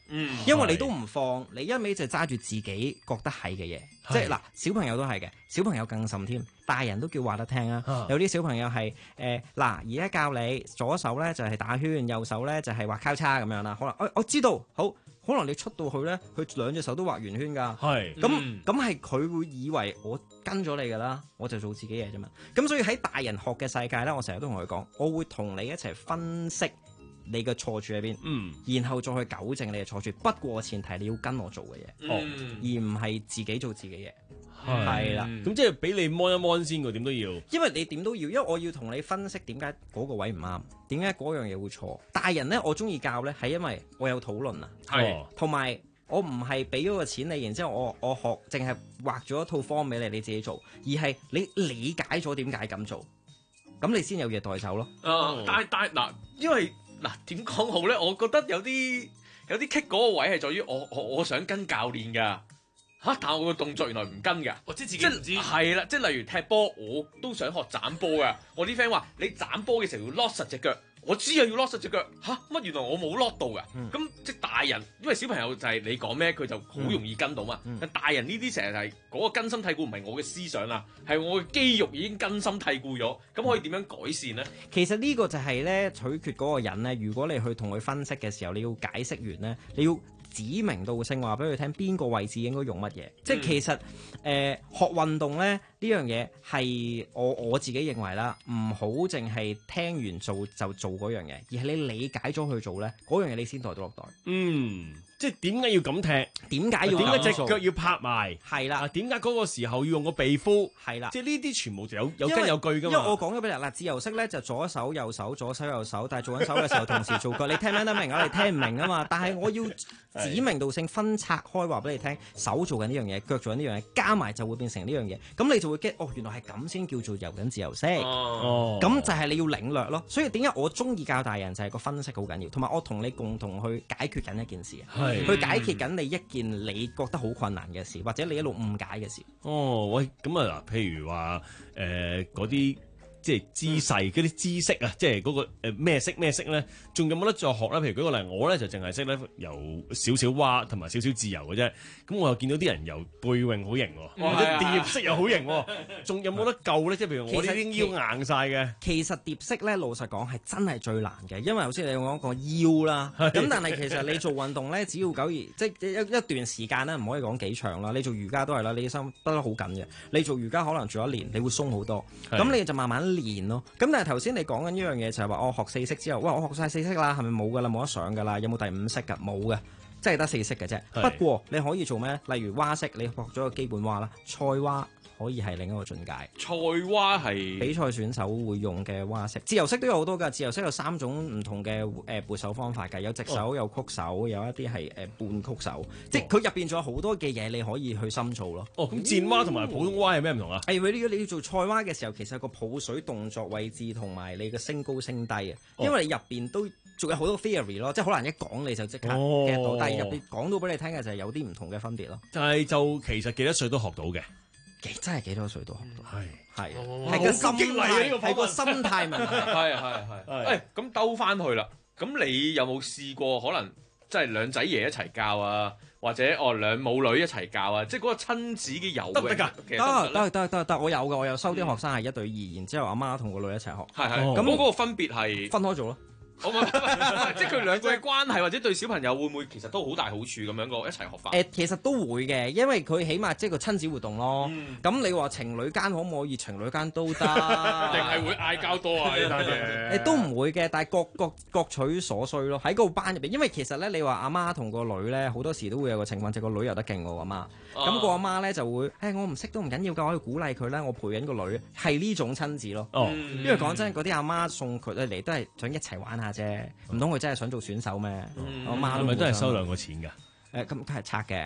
Speaker 2: 嗯，因為你都唔放，你一味就揸住自己覺得係嘅嘢，即係嗱，小朋友都係嘅，小朋友更甚添，大人都叫話得聽啊。有啲小朋友係誒嗱，而家教你左手咧就係打圈，右手咧就係畫交叉咁樣啦。可能我我知道，好，可能你出到去咧，佢兩隻手都畫圓圈㗎。係，咁咁係佢會以為我跟咗你㗎啦，我就做自己嘢啫嘛。咁所以喺大人學嘅世界咧，我成日都同佢講，我會同你一齊分析你嘅錯處喺邊，嗯，然後再去糾正你嘅錯處。不過前提你要跟我做嘅嘢，哦、嗯，而唔係自己做自己嘢，係啦。
Speaker 10: 咁即係俾你 mon 一 mon 先㗎，點都要。因
Speaker 2: 為你點都要，因為我要同你分析點解嗰個位唔啱，點解嗰樣嘢會錯。大人咧，我中意教咧，係因為我有討論啊，係，同埋我唔係俾咗個錢你，然之後我我學淨係畫咗一套方俾你，你自己做，而係你理解咗點解咁做，咁你先有嘢帶走咯。
Speaker 21: 啊、呃，但係但係嗱，因為嗱點講好咧？我覺得有啲有啲棘嗰個位係在於我我我想跟教練噶嚇，但係我個動作原來唔跟噶，我知自己唔知係啦，即係例如踢波，我都想學斬波噶。我啲 friend 話你斬波嘅時候要 lock 實隻腳，我知啊要 lock 實隻腳嚇，乜原來我冇 lock 到噶。咁、嗯、即係大人，因為小朋友就係你講咩佢就好容易跟到嘛。嗯、但大人呢啲成日係嗰個根深蒂固，唔係我嘅思想啦，係我嘅肌肉已經根深蒂固咗。咁可以點樣改善咧？
Speaker 2: 其實呢個就係咧取決嗰個人咧。如果你去同佢分析嘅時候，你要解釋完咧，你要指名道姓話俾佢聽邊個位置應該用乜嘢。嗯、即係其實誒、呃、學運動咧呢樣嘢係我我自己認為啦，唔好淨係聽完做就做嗰樣嘢，而係你理解咗去做咧，嗰樣嘢你先袋到落袋。
Speaker 10: 嗯。即係點解要咁踢？
Speaker 2: 點解要
Speaker 10: 點解隻腳要拍埋？
Speaker 2: 係啦。
Speaker 10: 點解嗰個時候要用個鼻呼？
Speaker 2: 係啦。
Speaker 10: 即係呢啲全部就有有根有據㗎嘛。
Speaker 2: 因為我講咗俾你嗱，自由式咧就左手右手左手右手，但係做緊手嘅時候同時做腳，你聽唔聽得明啊？你聽唔明啊嘛。但係我要指名道姓分拆開話俾你聽，手做緊呢樣嘢，腳做緊呢樣嘢，加埋就會變成呢樣嘢。咁你就會 get 哦，原來係咁先叫做游緊自由式。哦。咁就係你要領略咯。所以點解我中意教大人就係個分析好緊要，同埋我同你共同去解決緊一件事。去解決緊你一件你覺得好困難嘅事，或者你一路誤解嘅事。
Speaker 10: 哦，喂，咁啊嗱，譬如話誒嗰啲即係姿勢嗰啲姿色啊，即係嗰個誒咩色咩色咧，仲有冇得再學咧？譬如舉個例，我咧就淨係識咧游少少蛙同埋少少自由嘅啫。咁我又見到啲人游背泳好型喎，或者蝶式又好型喎，仲有冇得救咧？即係譬如我呢啲腰硬晒嘅。
Speaker 2: 其實蝶式咧，老實講係真係最難嘅，因為頭先你講個腰啦。咁但係其實你做運動咧，只要久而即係一一段時間咧，唔可以講幾長啦。你做瑜伽都係啦，你心得得好緊嘅。你做瑜伽可能做一年，你會鬆好多。咁你就慢慢練咯。咁但係頭先你講緊呢樣嘢就係話，我學四式之後，哇！我學晒四式啦，係咪冇噶啦？冇得上噶啦？有冇第五式噶？冇嘅，即係得四式嘅啫。不過你可以做咩？例如蛙式，你學咗個基本蛙啦，賽蛙可以係另一個進階。
Speaker 21: 賽蛙係比
Speaker 2: 賽選手會用嘅蛙式，自由式都有好多㗎。自由式有三種唔同嘅誒撥手方法㗎，有直手、有曲手，有一啲係誒半曲手，哦、即係佢入邊仲有好多嘅嘢你可以去深造咯。
Speaker 10: 哦，咁箭蛙同埋普通蛙係咩唔同啊？
Speaker 2: 誒，你你要做賽蛙嘅時候，其實個抱水動作位置同埋你嘅升高升低啊，因為你入邊都仲有好多 theory 咯，即係好難一講你就即刻 get 到，哦、但係入邊講到俾你聽嘅就係有啲唔同嘅分別咯。
Speaker 10: 但係就其實幾多歲都學到嘅。
Speaker 2: 幾真係幾多歲都學到，
Speaker 10: 係
Speaker 2: 係係個心態，係個心態問題，
Speaker 21: 係係係。誒咁兜翻去啦，咁你有冇試過可能即係兩仔爺一齊教啊，或者哦兩母女一齊教啊？即係嗰個親子嘅游泳得唔得㗎？
Speaker 2: 得得得得得，我有㗎，我有收啲學生係一對二，然之後阿媽同個女一齊學。
Speaker 21: 係係。咁嗰個分別係
Speaker 2: 分開做咯。
Speaker 21: 即係佢兩個嘅關係，或者對小朋友會唔會其實都好大好處咁樣個一齊學法？
Speaker 2: 誒，其實都會嘅，因為佢起碼即係個親子活動咯。咁、嗯、你話情侶間可唔可以？情侶間都得，定
Speaker 21: 係會嗌交多啊？呢單嘢
Speaker 2: 誒都唔會嘅，但係各各各取所需咯。喺個班入邊，因為其實咧，你話阿媽同個女咧，好多時都會有個情況，就係、個女游得勁過阿媽。咁、啊、個阿媽咧就會誒、哎，我唔識都唔緊要㗎，我可以鼓勵佢啦，我陪緊個女，係呢種親子咯。哦、因為講真，嗰啲阿媽送佢嚟都係想一齊玩下啫，唔通佢真係想做選手咩？嗯、我媽係
Speaker 10: 咪都係收兩個錢㗎？誒、
Speaker 2: 呃，咁梗係拆嘅。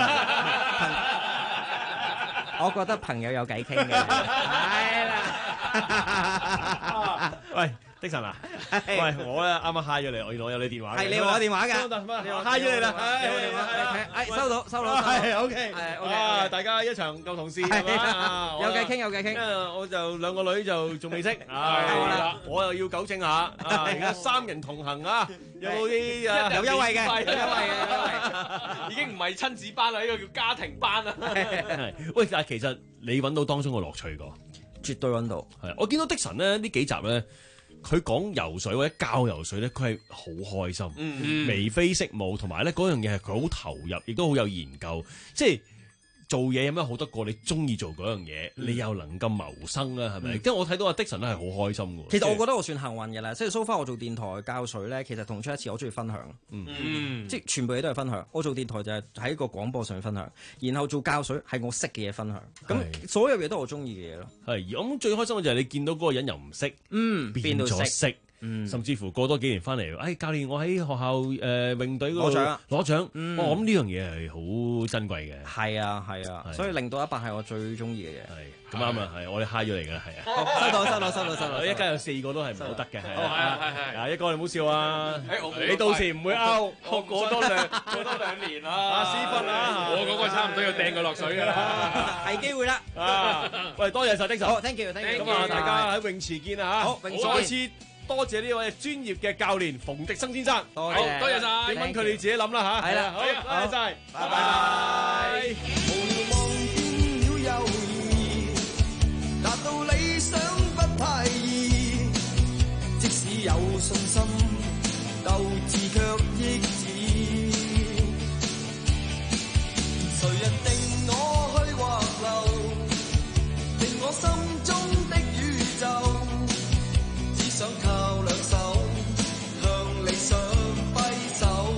Speaker 2: 我覺得朋友有偈傾嘅。係啦。
Speaker 10: 喂。 的神啊，喂，我咧啱啱 hi 咗你，我原來我有你電話嘅。
Speaker 2: 係你攞電話嘅
Speaker 10: ，hi 咗你啦，
Speaker 2: 你攞電話，誒收到收到，
Speaker 10: 係 OK，
Speaker 2: 係
Speaker 10: OK，啊，大家一場舊同事係嘛？
Speaker 2: 有偈傾有偈傾，
Speaker 10: 我就兩個女就仲未識，係啦，我又要糾正下，啊，而家三人同行啊，有冇啲啊
Speaker 2: 有優惠嘅，有優惠
Speaker 21: 嘅，已經唔係親子班啦，呢個叫家庭班啦。
Speaker 10: 喂，但係其實你揾到當中嘅樂趣個？
Speaker 2: 絕對揾到，
Speaker 10: 係我見到的神咧呢幾集咧，佢講游水或者教游水咧，佢係好開心，
Speaker 21: 嗯、
Speaker 10: 眉飛色舞，同埋咧嗰樣嘢係佢好投入，亦都好有研究，即係。做嘢有咩好得過你中意做嗰樣嘢，嗯、你又能夠謀生啊？係咪？即係、嗯、我睇到阿的神咧係好開心嘅。
Speaker 2: 其實我覺得我算幸運嘅啦，即係 so far 我做電台教水咧，其實同出一次我中意分享，
Speaker 10: 嗯
Speaker 2: 嗯、即係全部嘢都係分享。我做電台就係喺個廣播上分享，然後做教水係我識嘅嘢分享，咁所有嘢都係我中意嘅嘢咯。
Speaker 10: 係，而我諗最開心嘅就係你見到嗰個人又唔識，
Speaker 2: 嗯，
Speaker 10: 變咗識。
Speaker 2: 嗯、
Speaker 10: 甚至乎過多幾年翻嚟，哎教練，我喺學校誒、呃、泳隊嗰度
Speaker 2: 攞獎，
Speaker 10: 攞獎，
Speaker 2: 嗯、
Speaker 10: 我諗呢樣嘢係好珍貴嘅。
Speaker 2: 係啊係啊，所以零到一百係我最中意嘅嘢。
Speaker 10: 係咁啱啊，係我哋 high 咗嚟㗎，係啊。
Speaker 2: 收到收到收到收到，
Speaker 10: 一家有四個都係唔好得嘅，係
Speaker 21: 啊係係
Speaker 10: 啊，一個你唔好笑啊！
Speaker 21: 誒
Speaker 10: 你到時唔會 out，
Speaker 21: 我過多兩過多兩年啦。
Speaker 10: 阿師傅啊，
Speaker 21: 我嗰個差唔多要掟佢落水㗎啦，
Speaker 2: 係機會啦。
Speaker 10: 啊，喂，多謝晒的神。
Speaker 2: 好 ，thank you，thank you。
Speaker 10: 咁啊，大家喺泳池見啊嚇。
Speaker 2: 好，泳池見。
Speaker 10: 再次多謝呢位專業嘅教練馮迪生先生。
Speaker 2: 多謝，
Speaker 21: 多謝晒。
Speaker 10: 點問佢哋自己諗啦嚇。
Speaker 2: 係啦，
Speaker 10: 好，多謝晒，拜拜。達到理想不太易，即使有信心，鬥志卻抑止。誰人定我去或留，定我心中的宇宙，只想靠兩手向理想揮手。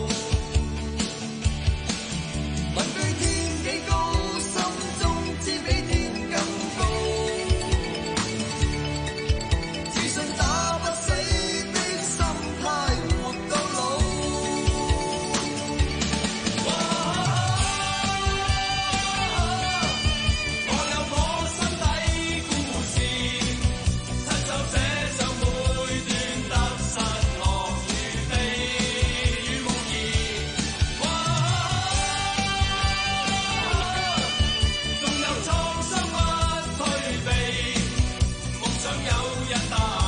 Speaker 10: 問對天幾高，心中知比天更高。打不死的心態，活到老。我有我心底故事，親手寫上每段得失樂與悲與夢兒。縱有創傷不退避，夢想有日達。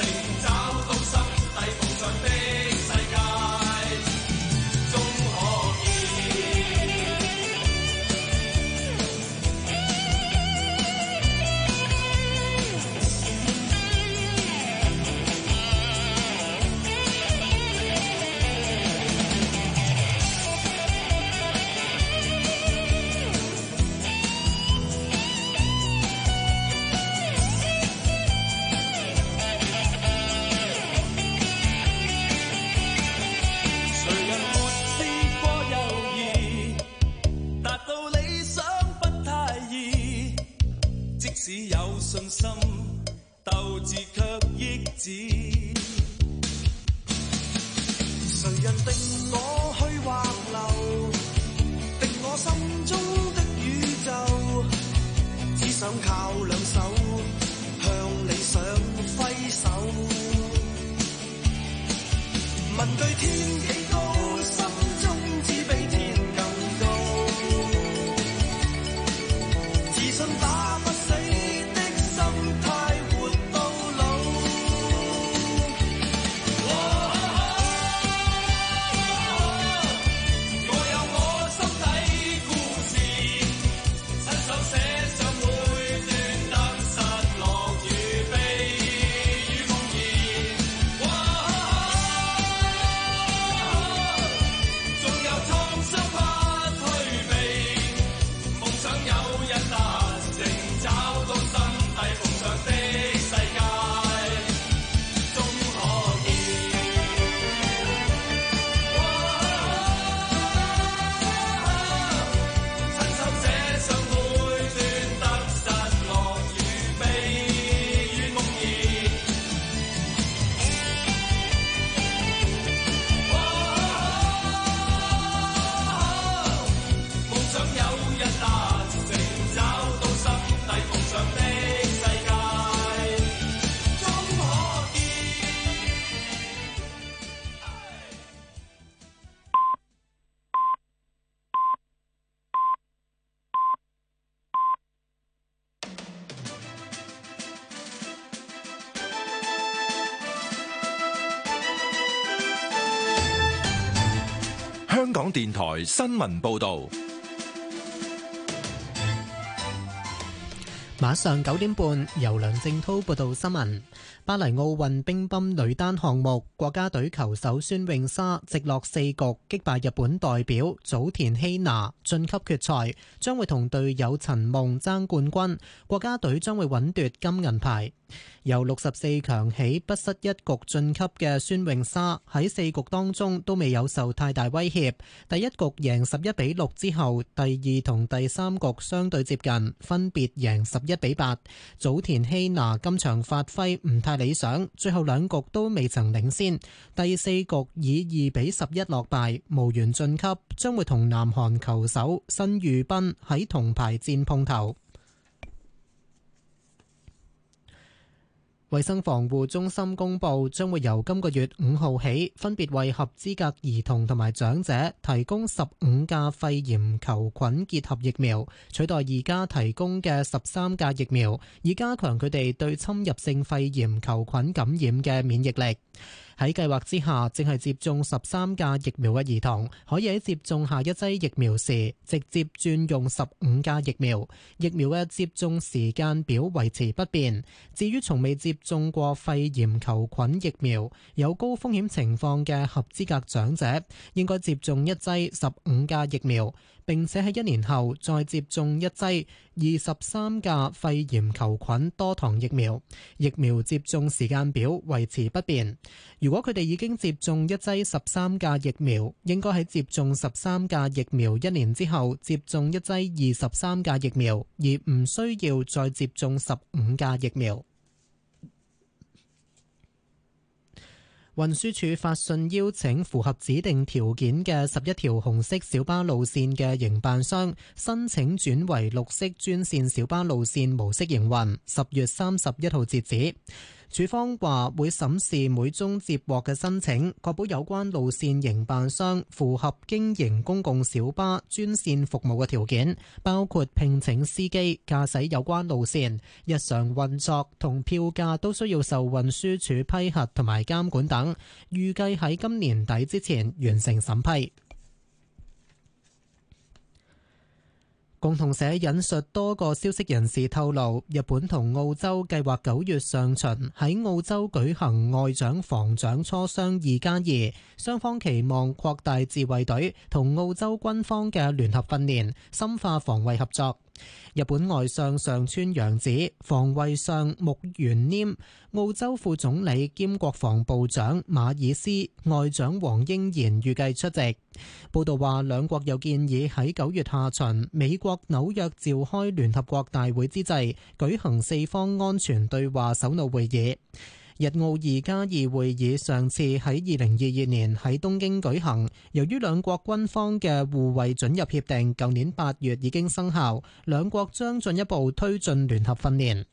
Speaker 10: 只有信心，鬥志卻抑止。誰人定我去或留，定我心中的宇宙，只想靠兩手向理想揮手。問對天幾高，心中只比天更高。自信打不死的心態，活到老。我有我心底故事，親手寫上每段。
Speaker 5: 香港電台新聞報道。
Speaker 6: 晚上九點半，由梁正滔報道新聞。巴黎奧運乒乓女單項目，國家隊球手孫穎莎直落四局擊敗日本代表早田希娜，晉級決賽，將會同隊友陳夢爭冠軍。國家隊將會穩奪金銀牌。由六十四強起不失一局晉級嘅孫穎莎喺四局當中都未有受太大威脅。第一局贏十一比六之後，第二同第三局相對接近，分別贏十一比八。早田希娜今場發揮唔太理想，最後兩局都未曾領先。第四局以二比十一落敗，無緣晉級，將會同南韓球手申裕斌喺銅牌戰碰頭。衛生防護中心公布，將會由今個月五號起，分別為合資格兒童同埋長者提供十五價肺炎球菌結合疫苗，取代而家提供嘅十三價疫苗，以加強佢哋對侵入性肺炎球菌感染嘅免疫力。喺計劃之下，正係接種十三價疫苗嘅兒童，可以喺接種下一劑疫苗時，直接轉用十五價疫苗。疫苗嘅接種時間表維持不變。至於從未接種過肺炎球菌疫苗、有高風險情況嘅合資格長者，應該接種一劑十五價疫苗，並且喺一年後再接種一劑二十三價肺炎球菌多糖疫苗。疫苗接種時間表維持不變。如果佢哋已經接種一劑十三價疫苗，應該喺接種十三價疫苗一年之後接種一劑二十三價疫苗，而唔需要再接種十五價疫苗。運輸署發信邀請符合指定條件嘅十一條紅色小巴路線嘅營辦商申請轉為綠色專線小巴路線模式營運，十月三十一號截止。署方話會審視每宗接獲嘅申請，確保有關路線營辦商符合經營公共小巴專線服務嘅條件，包括聘請司機駕駛有關路線、日常運作同票價都需要受運輸署批核同埋監管等。預計喺今年底之前完成審批。共同社引述多個消息人士透露，日本同澳洲計劃九月上旬喺澳洲舉行外長防長磋商二加二，雙方期望擴大自衛隊同澳洲軍方嘅聯合訓練，深化防衛合作。日本外相上川陽子、防衛相木原稔、澳洲副總理兼國防部長馬爾斯、外長黃英賢預計出席。報道話，兩國又建議喺九月下旬美國紐約召開聯合國大會之際，舉行四方安全對話首腦會議。日澳二加二會議上次喺二零二二年喺東京舉行，由於兩國軍方嘅互惠准入協定舊年八月已經生效，兩國將進一步推進聯合訓練。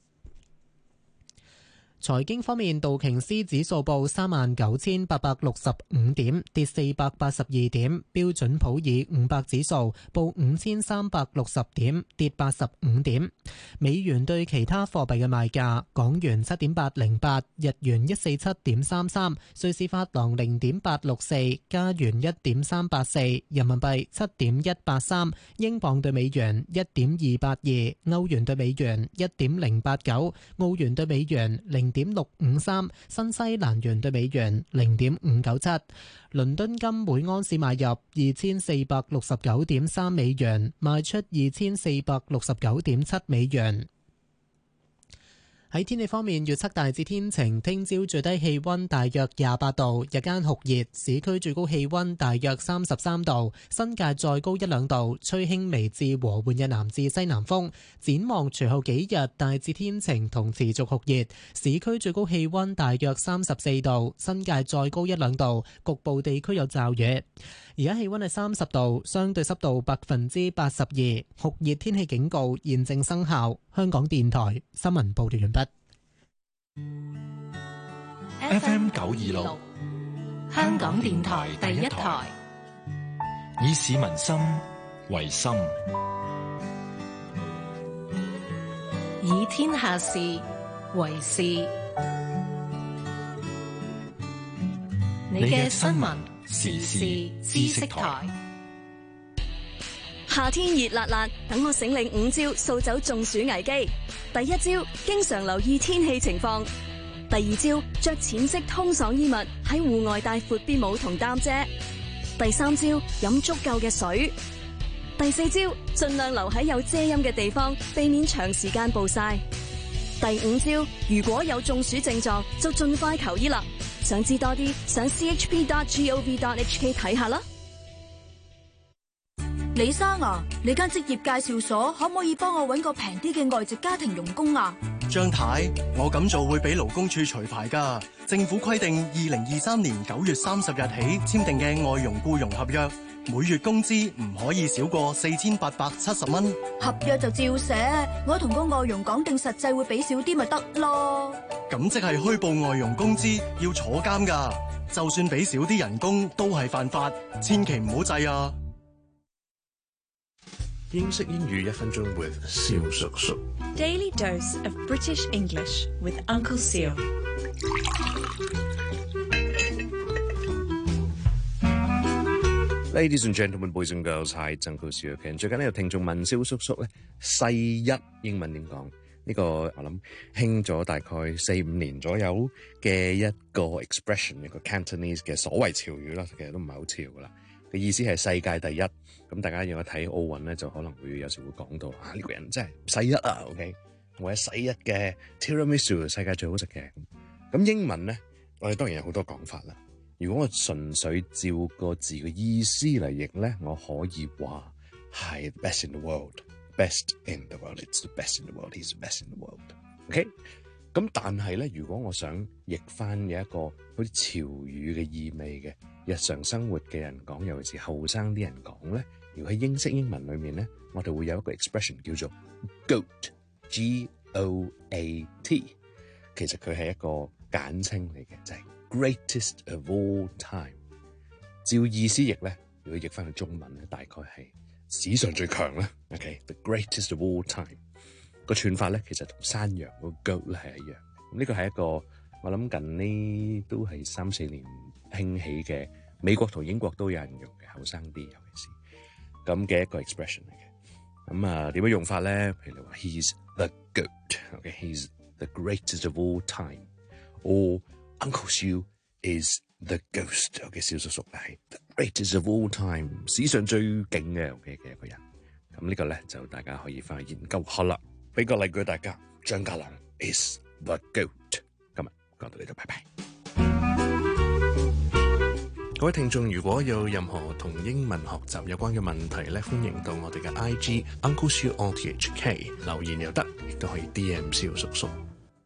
Speaker 6: 財經方面，道瓊斯指數報三萬九千八百六十五點，跌四百八十二點；標準普爾五百指數報五千三百六十點，跌八十五點。美元對其他貨幣嘅賣價：港元七點八零八，日元一四七點三三，瑞士法郎零點八六四，加元一點三八四，人民幣七點一八三，英鎊對美元一點二八二，歐元對美元一點零八九，澳元對美元零點六五三，新西蘭元對美元零點五九七。倫敦金每盎司買入二千四百六十九點三美元，賣出二千四百六十九點七美元。喺天氣方面，預測大致天晴，聽朝最低氣溫大約廿八度，日間酷熱，市區最高氣溫大約三十三度，新界再高一兩度，吹輕微至和緩嘅南至西南風。展望隨後幾日大致天晴同持續酷熱，市區最高氣溫大約三十四度，新界再高一兩度，局部地區有驟雨。而家氣溫係三十度，相對濕度百分之八十二，酷熱天氣警告現正生效。香港電台新聞報道完畢。
Speaker 5: F M 九二六，
Speaker 7: 香港電台第一台，
Speaker 5: 以市民心為心，
Speaker 7: 以天下事為事。你嘅新聞時事知識台。
Speaker 3: 夏天熱辣辣，等我醒領五招掃走中暑危機。第一招，經常留意天氣情況。第二招，着淺色通爽衣物，喺戶外帶闊邊帽同擔遮。第三招，飲足夠嘅水。第四招，盡量留喺有遮陰嘅地方，避免長時間暴曬。第五招，如果有中暑症狀，就盡快求醫啦。想知多啲，上 c h p dot gov dot h k 睇下啦。
Speaker 22: 李生啊，你間職業介紹所可唔可以幫我搵個平啲嘅外籍家庭傭工啊？
Speaker 23: 張太，我咁做會俾勞工處除牌㗎。政府規定，二零二三年九月三十日起簽訂嘅外傭僱傭合約，每月工資唔可以少過四千八百七十蚊。
Speaker 22: 合約就照寫，我同個外傭講定實際會俾少啲咪得咯。
Speaker 23: 咁即係虛報外傭工資要坐監㗎，就算俾少啲人工都係犯法，千祈唔好制啊！
Speaker 24: 英式英語一分鐘 with 蕭叔叔。
Speaker 25: Daily dose of British English with Uncle Seal。
Speaker 24: Ladies and gentlemen, boys and girls, hi， Uncle Seal。最近呢有聽眾問蕭叔叔咧，世一英文點講？呢個我諗興咗大概四五年左右嘅一個 expression， 一個 Cantonese 嘅所謂潮語啦，其實都唔係好潮噶啦。嘅意思係世界第一，咁大家如果睇奧運咧，就可能會有時會講到啊呢、這個人真係世一啊 ，OK， 或者世一嘅 Tiramisu 世界最好食嘅。咁英文咧，我哋當然有好多講法啦。如果我純粹照個字嘅意思嚟譯咧，我可以話係 best in the world，best in the world，it's the best in the world，he's the best in the world，OK。咁但係咧，如果我想譯翻有一個好似潮語嘅意味嘅日常生活嘅人講，尤其是後生啲人講咧，如果喺英式英文裏面咧，我哋會有一個 expression 叫做 GOAT，G O A T， 其實佢係一個簡稱嚟嘅，就係、是、greatest of all time。照意思譯咧，如果譯翻去中文咧，大概係史上最強啦。OK，the greatest of all time。個串法咧，其實同山羊個 goat 咧係一樣。咁呢個係一個我諗近呢都係三四年興起嘅，美國同英國都有人用嘅，後生啲尤其是咁嘅一個 expression 嚟嘅。咁啊點樣用法咧？譬如你話 He's the goat，OK，He's the greatest of all time，or Uncle Siu is the ghost。OK， 蕭叔叔係 the greatest of all time， 史上最勁嘅 OK 嘅一個人。咁呢個咧就大家可以翻去研究下啦。俾個例句大家，張家朗 is the goat。今日講到呢度，拜拜。各位聽眾，如果有任何同英文學習有關嘅問題咧，歡迎到我哋嘅 I G Uncle Siu O T H K 留言又得，亦都可以 D M 蕭叔叔。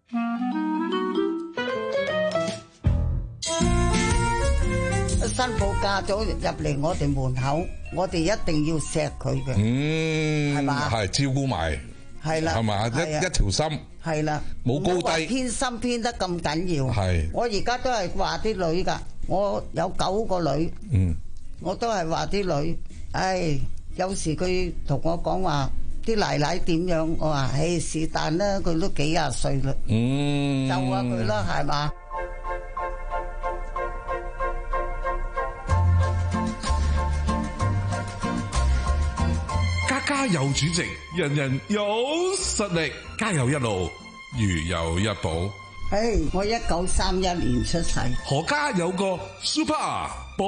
Speaker 26: 新抱嫁咗入嚟我哋門口，我哋一定要錫佢嘅，
Speaker 27: 嗯，
Speaker 26: 係嘛？
Speaker 27: 係照顧埋，
Speaker 26: 係啦，
Speaker 27: 係嘛？一一條心，
Speaker 26: 係啦，
Speaker 27: 冇高低，
Speaker 26: 偏心偏得咁緊要。
Speaker 27: 係，我
Speaker 26: 而家都係話啲女㗎，我有九個女，
Speaker 27: 嗯，
Speaker 26: 我都係話啲女，唉，有時佢同我講話啲奶奶點樣，我話唉是但啦，佢都幾廿歲啦，
Speaker 27: 嗯，
Speaker 26: 就下佢啦，係嘛？
Speaker 27: 家有主席，人人有實力，家有一路，如有一寶。
Speaker 26: 誒，我一九三一年出世，
Speaker 27: 何家有個 super 寶。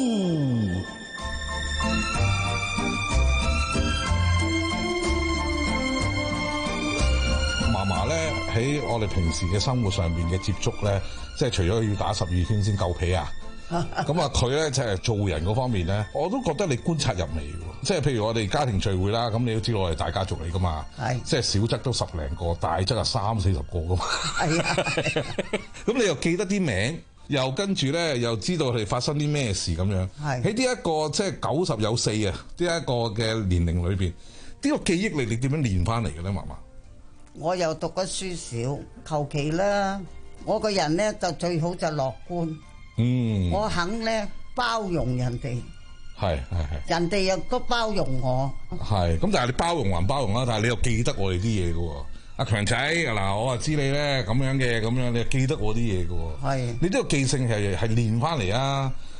Speaker 27: 嫲嫲咧喺我哋平時嘅生活上面嘅接觸咧，即係除咗要打十二圈先夠皮啊。咁啊，佢咧就係做人嗰方面咧，我都覺得你觀察入微喎。即係譬如我哋家庭聚會啦，咁你都知道我哋大家族嚟噶嘛，係即係少則都十零個，大則係三四十個噶嘛。係啊，咁你又記得啲名，又跟住咧又知道佢哋發生啲咩事咁樣。係喺呢一個即係九十有四啊，呢一個嘅年齡裏邊，呢個記憶力你點樣練翻嚟嘅咧，嫲嫲？
Speaker 26: 我又讀得書少，求其啦。我個人咧就最好就樂觀。嗯，我肯咧包容人哋，係係係，人哋又都包容我，
Speaker 27: 係咁，但係你包容還包容啦，但係你又記得我哋啲嘢嘅喎，阿強仔嗱，我話知你咧咁樣嘅，咁樣你又記得我啲嘢嘅喎，係，你呢個記性係係練翻嚟啊，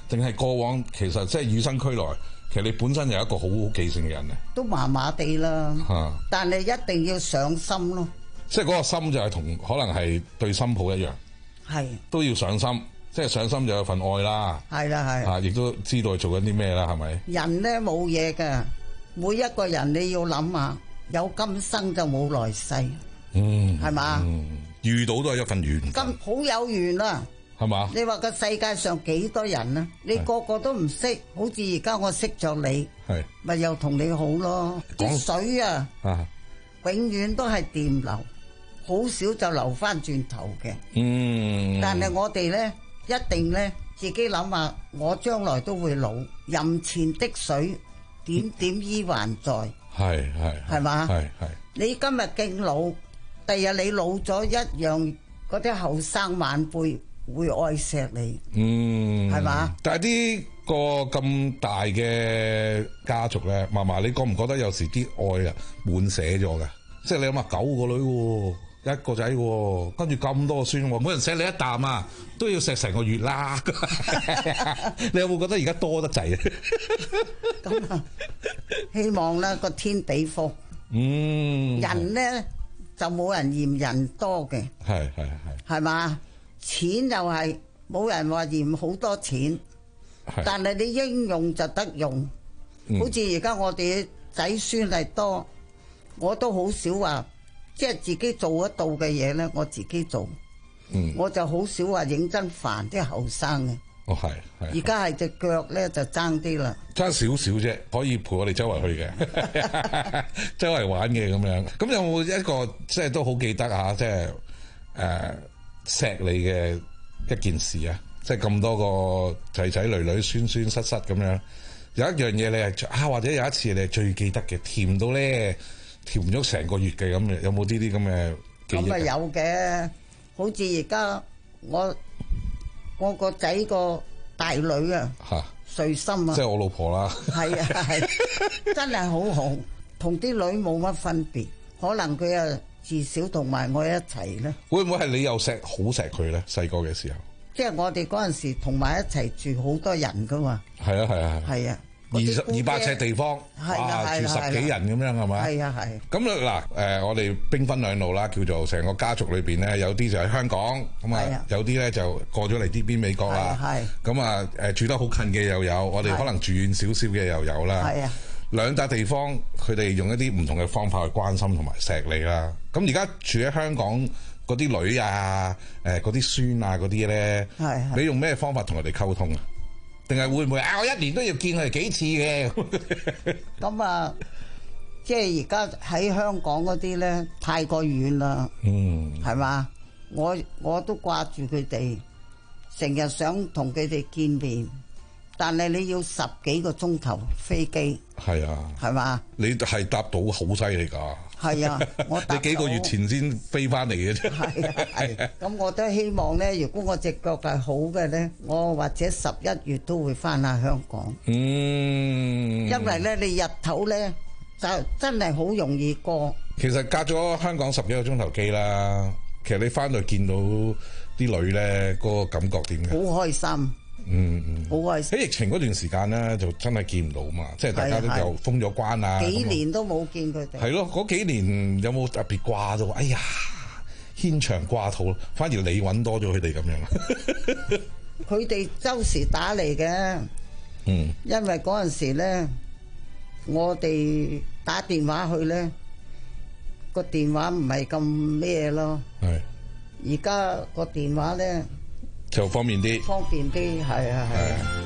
Speaker 27: 定係過往其實即係與生俱來，其實你本身有一個好好記性嘅人咧？
Speaker 26: 都麻麻地啦，
Speaker 27: 嚇！
Speaker 26: 但係一定要上心咯。
Speaker 27: 即係嗰個心就係同可能係對新抱一樣，
Speaker 26: 係
Speaker 27: 都要上心。即係上心就有份愛啦，
Speaker 26: 係啦係，
Speaker 27: 啊，亦都知道做緊啲咩啦，係咪？
Speaker 26: 人咧冇嘢嘅，每一個人你要諗下，有今生就冇來世，
Speaker 27: 嗯，
Speaker 26: 係嘛？
Speaker 27: 嗯，遇到都係一份緣，
Speaker 26: 咁好有緣啊，
Speaker 27: 係嘛？
Speaker 26: 你話個世界上幾多人啊？你個個都唔識，好似而家我識咗你，係咪又同你好咯？啲水啊，啊永遠都係電流，好少就流翻轉頭嘅。嗯，但係我哋咧。一定咧，自己諗下，我將來都會老，人前的水，點點依還在。係係係嘛？係係。你今日敬老，第日你老咗一樣，嗰啲後生晚輩會愛錫你。嗯，係嘛？
Speaker 27: 但係呢個咁大嘅家族咧，嫲嫲，你覺唔覺得有時啲愛啊滿瀉咗㗎？即係你諗下九個女喎。一個仔喎，跟住咁多個孫喎，每人錫你一啖啊，都要錫成個月啦。你有冇覺得而家多得滯啊？
Speaker 26: 咁啊，希望咧個天俾福。嗯，人咧就冇人嫌人多嘅。係係係。係嘛？錢又係冇人話嫌好多錢，但係你應用就得用。好似而家我哋仔孫係多，我都好少話。即係自己做得到嘅嘢咧，我自己做。嗯，我就好少話認真煩啲後生嘅。哦，係係。而家係隻腳咧就爭啲啦。爭少少啫，可以陪我哋周圍去嘅，周圍玩嘅咁樣。咁有冇一個即係都好記得啊？即係誒錫你嘅一件事啊！即係咁多個仔仔女女、孫孫失失咁樣，有一樣嘢你係啊，或者有一次你係最記得嘅，甜到咧〜甜咗成個月嘅咁嘅，有冇呢啲咁嘅記憶？咁啊有嘅，好似而家我我個仔個大女啊，瑞心啊，即係我老婆啦。係啊係，真係好好，同啲女冇乜分別，可能佢啊至少同埋我一齊咧。會唔會係你又錫好錫佢咧？細個嘅時候，即係我哋嗰陣時同埋一齊住好多人噶嘛。係啊係啊係。係啊。二十二百尺地方，哇，住十幾人咁樣係咪？係啊係。咁嗱，誒，我哋兵分兩路啦，叫做成個家族裏邊咧，有啲就喺香港，咁啊，有啲咧就過咗嚟呢邊美國啦。係。咁啊，誒，住得好近嘅又有，我哋可能住遠少少嘅又有啦。係啊。兩笪地方，佢哋用一啲唔同嘅方法去關心同埋錫你啦。咁而家住喺香港嗰啲女啊，誒，嗰啲孫啊，嗰啲咧，係。你用咩方法同佢哋溝通啊？定係會唔會啊？我一年都要見佢哋幾次嘅。咁啊，即係而家喺香港嗰啲咧，太過遠啦。嗯，係嘛？我我都掛住佢哋，成日想同佢哋見面，但係你要十幾個鐘頭飛機。係啊，係嘛？你係搭到好犀利㗎。係啊，我你幾個月前先飛翻嚟嘅啫。係啊係，咁我都希望咧，如果我隻腳係好嘅咧，我或者十一月都會翻下香港。嗯，因為咧你日頭咧就真係好容易過。其實隔咗香港十幾個鐘頭機啦，其實你翻到見到啲女咧，嗰個感覺點嘅？好開心。嗯嗯，好開心。喺疫情嗰段時間咧，就真係見唔到嘛，即係大家都又封咗關啊。幾年都冇見佢哋。係咯，嗰幾年有冇特別掛到？哎呀，牽腸掛肚，反而你揾多咗佢哋咁樣。佢哋周時打嚟嘅，嗯，因為嗰陣時咧，我哋打電話去咧，個電話唔係咁咩咯。係。而家個電話咧。就方便啲，方便啲，係啊，係啊。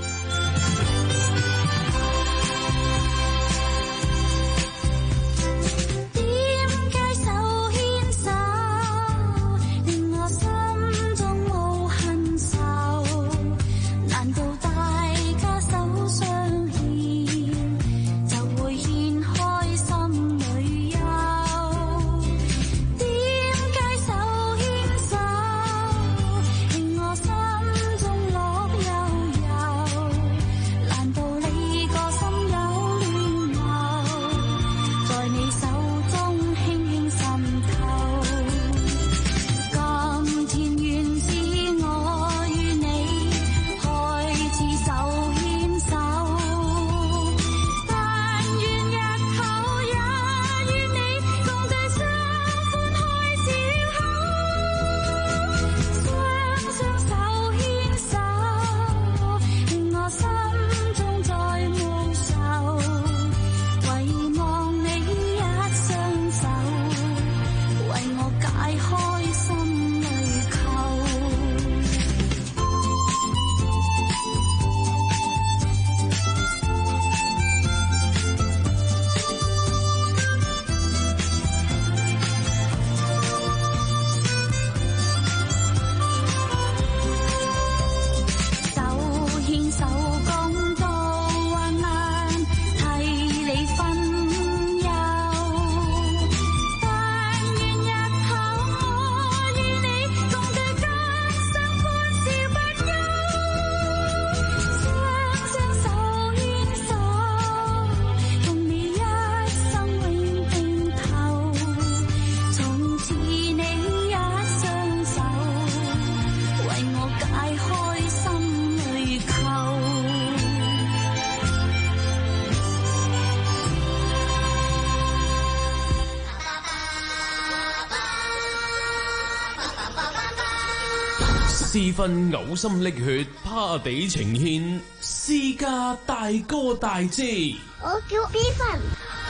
Speaker 1: 私分嘔心瀝血，趴地呈獻，私家大哥大姐。
Speaker 8: 我叫 B 份。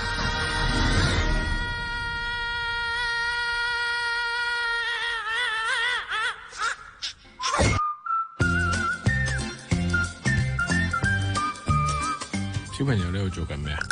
Speaker 1: 小朋友呢度做緊咩啊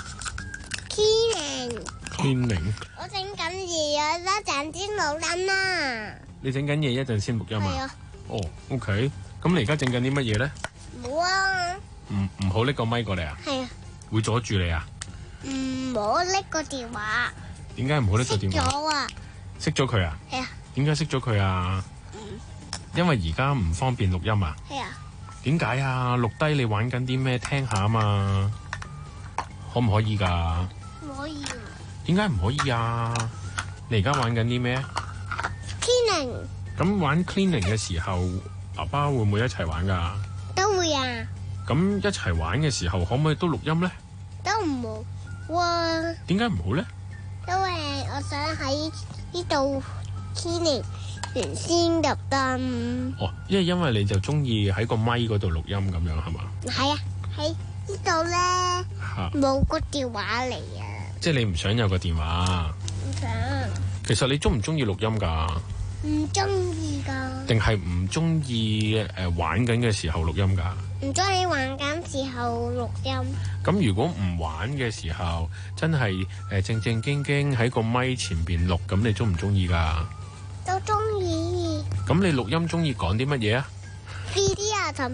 Speaker 8: Cleaning。
Speaker 1: ？Cleaning。
Speaker 8: 我整緊嘢啊，一陣先錄音啦。
Speaker 1: 你整緊嘢一陣先錄音啊？
Speaker 8: 係啊。
Speaker 1: 哦 ，OK。咁你而家整緊啲乜嘢咧？
Speaker 8: 冇啊。
Speaker 1: 唔唔好拎個咪過嚟啊！
Speaker 8: 係啊。
Speaker 1: 會阻住你啊？
Speaker 8: 唔好拎個電話。
Speaker 1: 點解唔好拎個電話？
Speaker 8: 熄咗啊！
Speaker 1: 熄咗佢啊？
Speaker 8: 係啊。
Speaker 1: 點解熄咗佢啊？
Speaker 8: 嗯。
Speaker 1: 因為而家唔方便錄音啊。
Speaker 8: 係啊。
Speaker 1: 點解啊？錄低你玩緊啲咩？聽下啊嘛。可唔可以㗎？
Speaker 8: 唔可以。
Speaker 1: 點解唔可以啊？你而家玩緊啲咩
Speaker 8: ？Cleaning。
Speaker 1: 咁玩 cleaning 嘅時候，爸爸會唔會一齊玩㗎？
Speaker 8: 都會啊。
Speaker 1: 咁一齊玩嘅時候，可唔可以都錄音咧？
Speaker 8: 都唔好。哇！
Speaker 1: 點解唔好咧？
Speaker 8: 因為我想喺呢度 cleaning 完先入燈。
Speaker 1: 哦，因為因為你就中意喺個咪嗰度錄音咁樣係嘛？
Speaker 8: 係啊，喺呢度咧冇個電話嚟啊！
Speaker 1: 即係你唔想有個電話？
Speaker 8: 唔想。
Speaker 1: 其實你中唔中意錄音㗎？
Speaker 8: 唔中意㗎。
Speaker 1: 定係唔中意誒玩緊嘅時候錄音㗎？
Speaker 8: 唔中意玩緊時候錄音。
Speaker 1: 咁如果唔玩嘅時候，真係誒正正經經喺個咪前邊錄，咁你中唔中意㗎？
Speaker 8: 都中意。
Speaker 1: 咁你錄音中意講啲乜嘢啊
Speaker 8: ？Fedia 同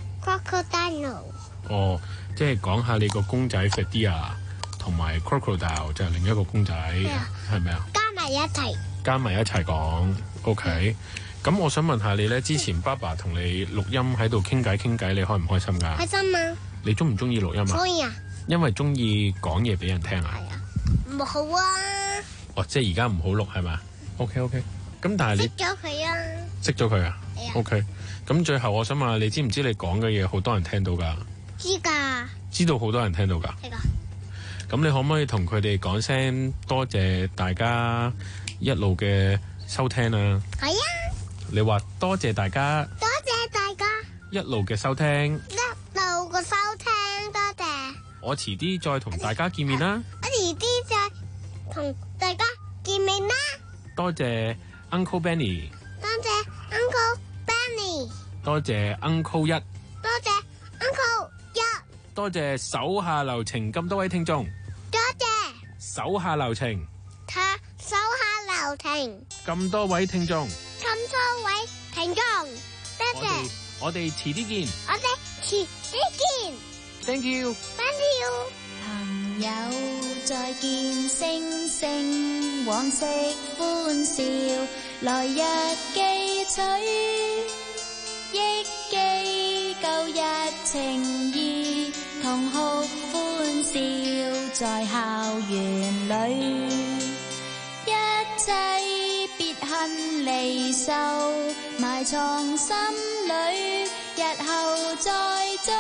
Speaker 8: Crocodile。
Speaker 1: 哦，即係講下你個公仔 Fedia 同埋 Crocodile 就係另一個公仔，係咪啊？
Speaker 8: 加埋一齊。
Speaker 1: 加埋一齊講 ，OK。咁我想問下你咧，之前爸爸同你錄音喺度傾偈傾偈，你開唔開心㗎？
Speaker 8: 開心啊！
Speaker 1: 你中唔中意錄音啊？
Speaker 8: 中意啊！
Speaker 1: 因為中意講嘢俾人聽啊。
Speaker 8: 係啊。唔好啊！
Speaker 1: 哦，即係而家唔好錄係嘛 ？OK OK。咁但係你
Speaker 8: 熄咗佢啊！
Speaker 1: 熄咗佢啊？
Speaker 8: 係啊。
Speaker 1: OK。咁最後我想問下你，知唔知你講嘅嘢好多人聽到㗎？
Speaker 8: 知㗎。
Speaker 1: 知道好多人聽到㗎。
Speaker 8: 係㗎。
Speaker 1: 咁你可唔可以同佢哋講聲多謝大家一路嘅收聽啊？
Speaker 8: 係啊。
Speaker 1: 你話多謝大家，
Speaker 8: 多謝大家
Speaker 1: 一路嘅收聽，
Speaker 8: 一路嘅收聽，多謝。
Speaker 1: 我遲啲再同大家見面啦。
Speaker 8: 我遲啲再同大家見面啦。
Speaker 1: 多謝 Uncle Benny，
Speaker 8: 多謝 Uncle Benny，
Speaker 1: 多謝 Uncle 一，
Speaker 8: 多謝 Uncle 一，
Speaker 1: 多謝手下留情咁多位聽眾，
Speaker 8: 多謝
Speaker 1: 手下留情，
Speaker 8: 他手下留情
Speaker 1: 咁多位聽眾。
Speaker 8: 咁多位聽眾，多謝。
Speaker 1: 我哋遲啲見。
Speaker 8: 我哋遲啲見。
Speaker 1: Thank you。
Speaker 8: Thank you。
Speaker 9: 朋友再見，星星往昔歡笑，來日記取，憶記舊日情誼，同哭歡笑在校園裏，一切別恨離愁，埋藏心裏，日後再追，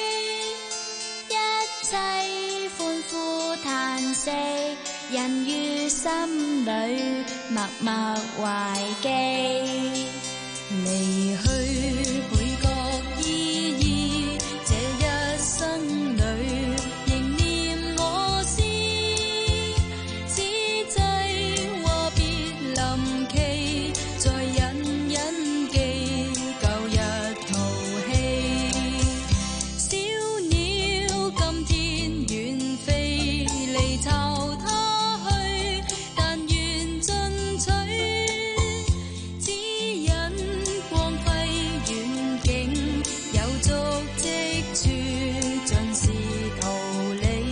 Speaker 9: 一切歡呼嘆息，人於心裏默默懷記，離去倍覺意義，這一生裏仍念我思，此際話別臨期，再隱隱記舊日淘氣，小鳥今天遠飛，離巢他去，但願進取，只因光輝遠景，有足跡處盡是桃李。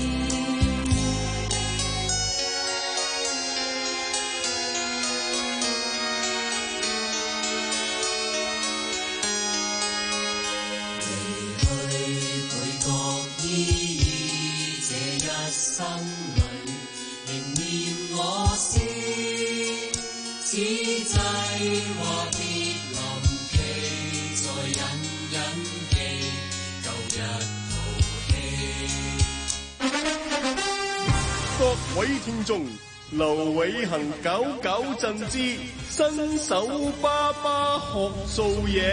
Speaker 4: 離去倍覺意義，這一生裏仍念我思，此際話別臨期，再隱隱記舊日淘氣。
Speaker 12: 各位聽眾， 劉偉恒搞搞震之新手爸爸學做嘢。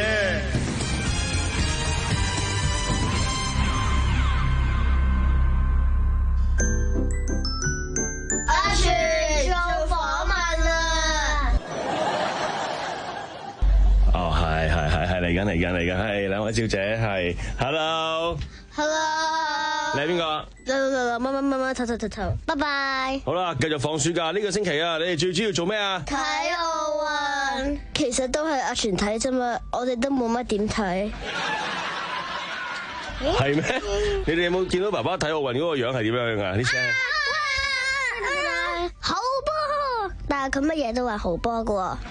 Speaker 8: 阿全做訪問啦！
Speaker 10: 哦，係係係係嚟緊嚟緊嚟緊，係兩位小姐係 ，hello
Speaker 8: Hello，
Speaker 10: 你係邊個？
Speaker 8: 乜乜乜乜頭頭頭頭，拜拜。
Speaker 10: 好啦，繼續放暑假呢個星期啊，你哋最主要做咩啊？
Speaker 8: 睇奧運，其實都係阿全睇啫嘛，我哋都冇乜點睇。
Speaker 10: 係咩？你哋有冇見到爸爸睇奧運嗰個樣係點樣啊？啲聲
Speaker 8: 好波，但係佢乜嘢都話好波噶喎。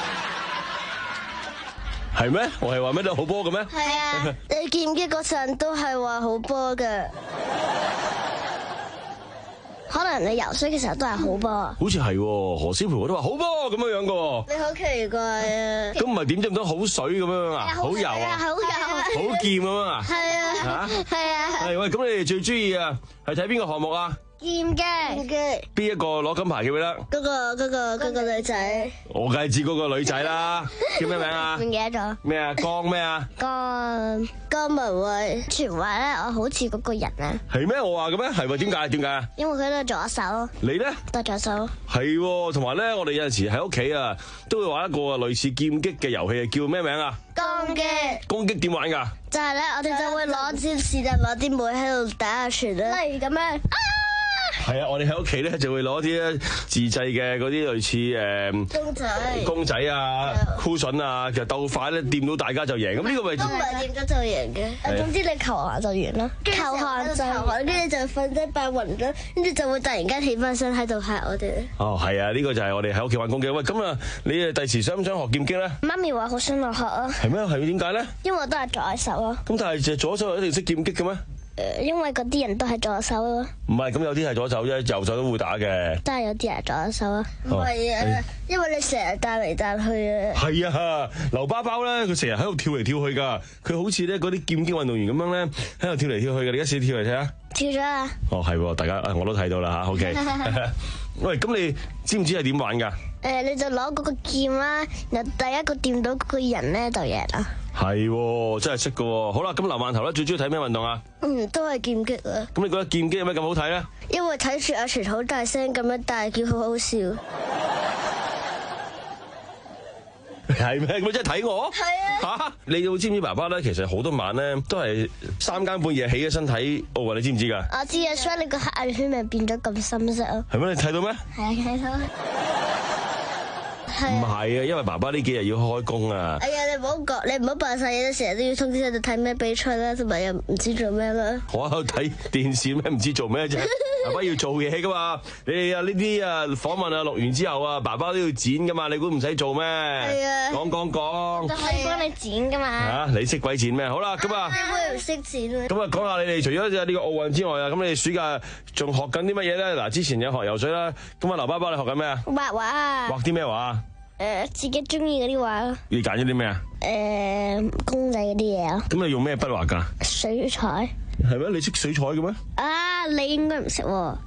Speaker 10: 係咩？我係話咩都好波嘅咩？
Speaker 8: 係啊，你劍擊嗰陣都係話好波嘅。可能你游水嘅時候都係好波。
Speaker 10: 好似係何詩蓓都話好波咁樣樣嘅。
Speaker 8: 你好奇怪啊！
Speaker 10: 咁唔係點知唔到好水咁樣啊？好游啊！
Speaker 8: 好游，
Speaker 10: 好劍咁樣啊？
Speaker 8: 係啊！
Speaker 10: 嚇！
Speaker 8: 係啊！
Speaker 10: 係喂，咁你哋最中意啊係睇邊個項目啊？
Speaker 8: 劍擊，
Speaker 10: 邊一個攞金牌記唔記得？
Speaker 8: 嗰個嗰個嗰個女仔，
Speaker 10: 我梗係知嗰個女仔啦，叫咩名啊？
Speaker 8: 唔記得咗。
Speaker 10: 咩啊？江咩啊？
Speaker 8: 江江文慧，傳話咧，我好似嗰個人啊。
Speaker 10: 係咩？我話嘅咩？係喎？點解？點解啊？
Speaker 8: 因為佢都係左手。
Speaker 10: 你咧？
Speaker 8: 都係左手。
Speaker 10: 係喎，同埋咧，我哋有陣時喺屋企啊，都會玩一個類似劍擊嘅遊戲，叫咩名啊？
Speaker 8: 攻擊。
Speaker 10: 攻擊點玩㗎？
Speaker 8: 就係咧，我哋就會攞支是但攞啲妹喺度打下拳啦。例如咁樣。
Speaker 10: 係啊，我哋喺屋企咧就會攞啲咧自製嘅嗰啲類似誒
Speaker 8: 公仔、
Speaker 10: 公仔啊、cushion 啊，其實鬥快咧掂到大家就贏。咁呢個咪
Speaker 8: 都唔係掂咗就贏嘅。總之你求下就完啦。求下就求下，跟住就瞓低扮暈咗，跟住就會突然間起翻身喺度嚇我哋。
Speaker 10: 哦，係啊，呢個就係我哋喺屋企玩攻擊。喂，咁啊，你誒第時想唔想學劍擊咧？
Speaker 8: 媽咪話好想落學啊。
Speaker 10: 係咩？係點解咧？
Speaker 8: 因為我都係左手啊。
Speaker 10: 咁但係就左手一定識劍擊嘅咩？
Speaker 8: 誒，因為嗰啲人都係左手咯。
Speaker 10: 唔係，咁有啲係左手啫，右手都會打嘅。
Speaker 8: 都係有啲係左手啊。唔係啊，因為你成日彈嚟彈去啊。
Speaker 10: 係啊，劉包包咧，佢成日喺度跳嚟跳去噶，佢好似咧嗰啲劍擊運動員咁樣咧，喺度跳嚟跳去嘅。你而家試跳嚟睇下。
Speaker 8: 跳咗啊！
Speaker 10: 哦，係，大家我都睇到啦吓 ，OK 。喂，咁你知唔知係點玩噶？
Speaker 8: 誒，你就攞嗰個劍啦，然後第一個掂到嗰個人咧就贏啦。
Speaker 10: 係，真係識噶。好啦，咁劉饅頭咧最中意睇咩運動啊？
Speaker 8: 嗯，都係劍擊啊。
Speaker 10: 咁你覺得劍擊有咩咁好睇咧？
Speaker 8: 因為睇住阿全好大聲咁樣大叫，好好笑。
Speaker 10: 係咩？咁真係睇我？
Speaker 8: 係啊。
Speaker 10: 吓，你知唔知爸爸咧？其實好多晚咧都係三更半夜起咗身睇奧運，你知唔知噶？
Speaker 8: 我知啊，所以你個黑眼圈咪變咗咁深色啊。
Speaker 10: 係咩？你睇到咩？
Speaker 8: 係啊，睇到。
Speaker 10: 唔係啊，因為爸爸呢幾日要開工啊。
Speaker 8: 哎呀，你唔好講，你唔好扮晒嘢，成日都要通知喺度睇咩比賽啦，同埋又唔知做咩啦。
Speaker 10: 我喺度睇電視咩？唔知做咩啫。爸爸要做嘢噶嘛？你哋啊呢啲啊訪問啊錄完之後啊，爸爸都要剪噶嘛？你估唔使做咩？係啊。講講講。
Speaker 8: 都可以幫你剪噶嘛？
Speaker 10: 吓，你識鬼剪咩？好啦，咁啊。
Speaker 8: 點會唔識剪啊？
Speaker 10: 咁啊，講下你哋除咗呢個奧運之外啊，咁你哋暑假仲學緊啲乜嘢咧？嗱，之前有學游水啦，咁啊，劉包包你學緊咩啊？
Speaker 8: 畫畫啊。畫
Speaker 10: 啲咩畫啊？
Speaker 8: 誒，自己中意嗰啲畫咯。
Speaker 10: 你揀咗啲咩啊？
Speaker 8: 誒，公仔嗰啲嘢啊。
Speaker 10: 咁你用咩筆畫噶？
Speaker 8: 水彩。
Speaker 10: 係咩？你識水彩嘅咩？
Speaker 8: 啊，你應該唔識喎。
Speaker 10: 啊，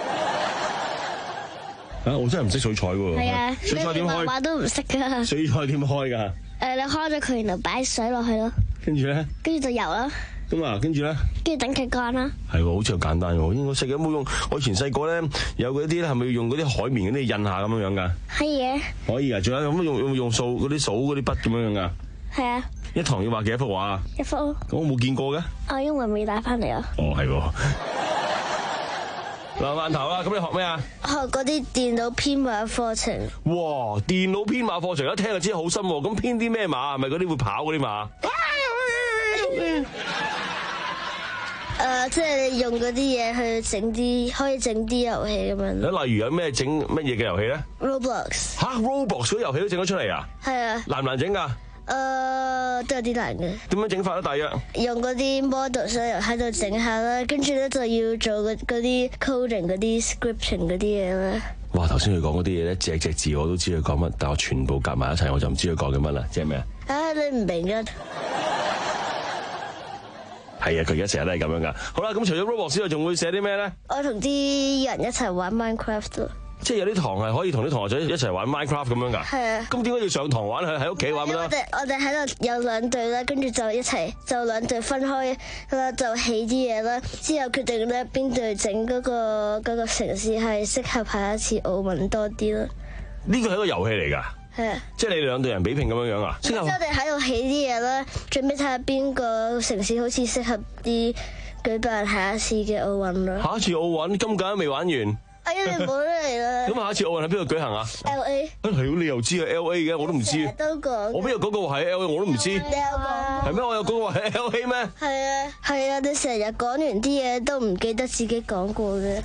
Speaker 10: 我真係唔識水彩喎。
Speaker 8: 係啊，
Speaker 10: 水彩點開？
Speaker 8: 畫畫都唔識噶。
Speaker 10: 水彩點開噶？
Speaker 8: 誒，你開咗佢，然後擺水落去咯。
Speaker 10: 跟住咧？
Speaker 8: 跟住就游啦。
Speaker 10: 咁啊，跟住咧？
Speaker 8: 跟住等佢乾啦。
Speaker 10: 係喎，好似又簡單喎。應該識嘅，冇用。我以前細個咧，有嗰啲咧，係咪要用嗰啲海綿嗰啲印下咁樣樣噶？
Speaker 8: 係嘅。
Speaker 10: 可以啊，仲有咁用用用數嗰啲數嗰啲筆咁樣樣噶？
Speaker 8: 係啊。
Speaker 10: 一堂要畫幾多幅畫啊？
Speaker 8: 一幅。咁
Speaker 10: 我冇見過嘅。
Speaker 8: 啊，因為未帶翻嚟啊。
Speaker 10: 哦，係喎。劉饅頭啦，咁你學咩啊？
Speaker 8: 學嗰啲電腦編碼課程。
Speaker 10: 哇，電腦編碼課程一聽就知好深喎。咁編啲咩碼？係咪嗰啲會跑嗰啲碼？
Speaker 8: 誒，即係你用嗰啲嘢去整啲，可以整啲遊戲咁樣。
Speaker 10: 例如有咩整乜嘢嘅遊戲咧
Speaker 8: ？Roblox。
Speaker 10: 吓 ，Roblox 嗰啲遊戲都整得出嚟啊？
Speaker 8: 係啊。
Speaker 10: 難唔難整噶？
Speaker 8: 誒，都有啲難嘅。
Speaker 10: 點樣整法咧？大約
Speaker 8: 用嗰啲 model 所以喺度整下啦，跟住咧就要做嗰嗰啲 coding 嗰啲 scripting 嗰啲嘢啦。
Speaker 10: 哇！頭先佢講嗰啲嘢咧，隻隻字我都知佢講乜，但我全部夾埋一齊，我就唔知佢講緊乜啦。即係咩啊？
Speaker 8: 啊，你唔明嘅。
Speaker 10: 係啊，佢而家成日都係咁樣噶。好啦，咁除咗 Roblox 之外，仲會寫啲咩咧？
Speaker 8: 我同啲人一齊玩 Minecraft 咯。
Speaker 10: 即係有啲堂係可以同啲同學仔一齊玩 Minecraft 咁樣㗎。
Speaker 8: 係啊。
Speaker 10: 咁點解要上堂玩？喺喺屋企玩咪得？
Speaker 8: 我哋我哋喺度有兩隊啦，跟住就一齊就兩隊分開啦，就起啲嘢啦。之後決定咧邊隊整嗰個嗰個城市係適合下一次奧運多啲咯。
Speaker 10: 呢個係一個遊戲嚟㗎。
Speaker 8: 係啊。
Speaker 10: 即係你哋兩隊人比拼咁樣樣啊？
Speaker 8: 之後我哋喺度起啲嘢啦，準備睇下邊個城市好似適合啲舉辦下一次嘅奧運啦。
Speaker 10: 下一次奧運今屆都未玩完。
Speaker 8: 哎呀，你唔好嚟啦！
Speaker 10: 咁下一次奧運喺邊度舉行啊
Speaker 8: ？L A。
Speaker 10: 啊係，你又知啊 L A 嘅，我都唔知。
Speaker 8: 都講。
Speaker 10: 我邊有講過話喺 L A， 我都唔知。你有講。係咩？我有講過話喺 L A 咩？
Speaker 8: 係啊，係啊，你成日講完啲嘢都唔記得自己講過嘅。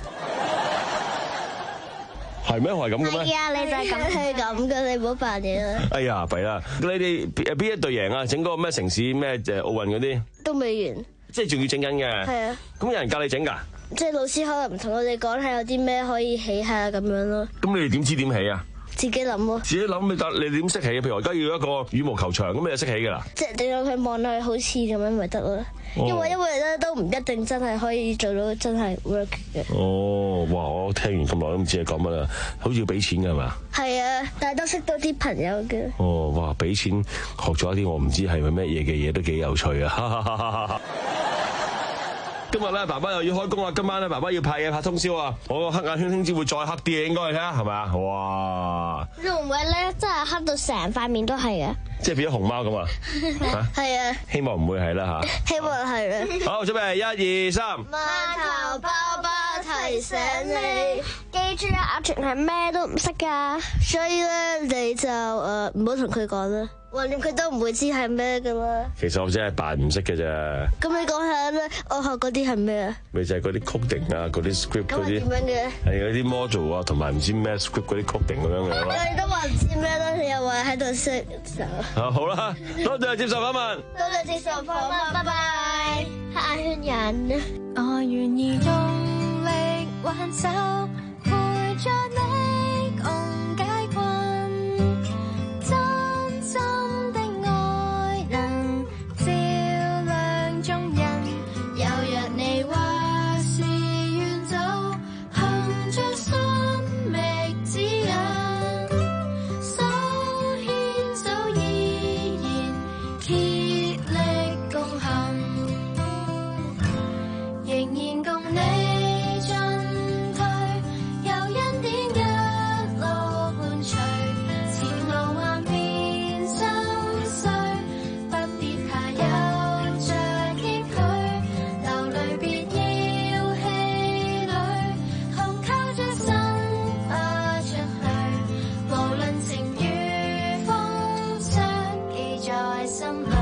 Speaker 10: 係咩？我係咁嘅咩？
Speaker 8: 係啊，你就係咁係咁嘅，你唔好扮嘢啦。
Speaker 10: 哎呀，弊啦！你哋邊邊一隊贏啊？整嗰個咩城市咩誒奧運嗰啲？
Speaker 8: 都未完。
Speaker 10: 即係仲要整緊嘅。係啊。咁有人教你整㗎？即係老師可能唔同我哋講下有啲咩可以起下咁樣咯。咁你哋點知點起啊？自己諗咯。自己諗你得，你點識起？譬如我而家要一個羽毛球場，咁你就識起㗎啦。即係你讓佢望落去好似咁樣咪得咯。因為因為咧都唔一定真係可以做到真係 work 嘅。哦，哇！我聽完咁耐都唔知你講乜啦，好似要俾錢㗎係嘛？係啊，但係都識到啲朋友嘅。哦，哇！俾錢學咗一啲我唔知係咪咩嘢嘅嘢，都幾有趣啊！今日咧，爸爸又要開工啦！今晚咧，爸爸要拍嘢拍通宵啊！我個黑眼圈聽朝會再黑啲嘅，應該係啊，係咪啊？哇！會唔會咧，真係黑到成塊面都係嘅？即係變咗熊貓咁啊？係啊！希望唔會係啦嚇。希望係啦。好，準備一二三。孖頭包包提醒你，記住啊！阿全係咩都唔識㗎，所以咧你就誒唔好同佢講啦。橫掂佢都唔會知係咩噶啦。其實我真係扮唔識嘅啫。咁你講下咧，我學嗰啲係咩啊？咪就係嗰啲 coding 啊，嗰啲 script 嗰啲。點樣嘅？係嗰啲 module 啊，同埋唔知咩 script 嗰啲 coding 咁樣嘅咯。你都話唔知咩啦，你又話喺度識就。啊好啦，多謝接受訪問。多謝接受訪問，拜拜。黑眼圈人。我願意用力挽手，陪着你共解困。Some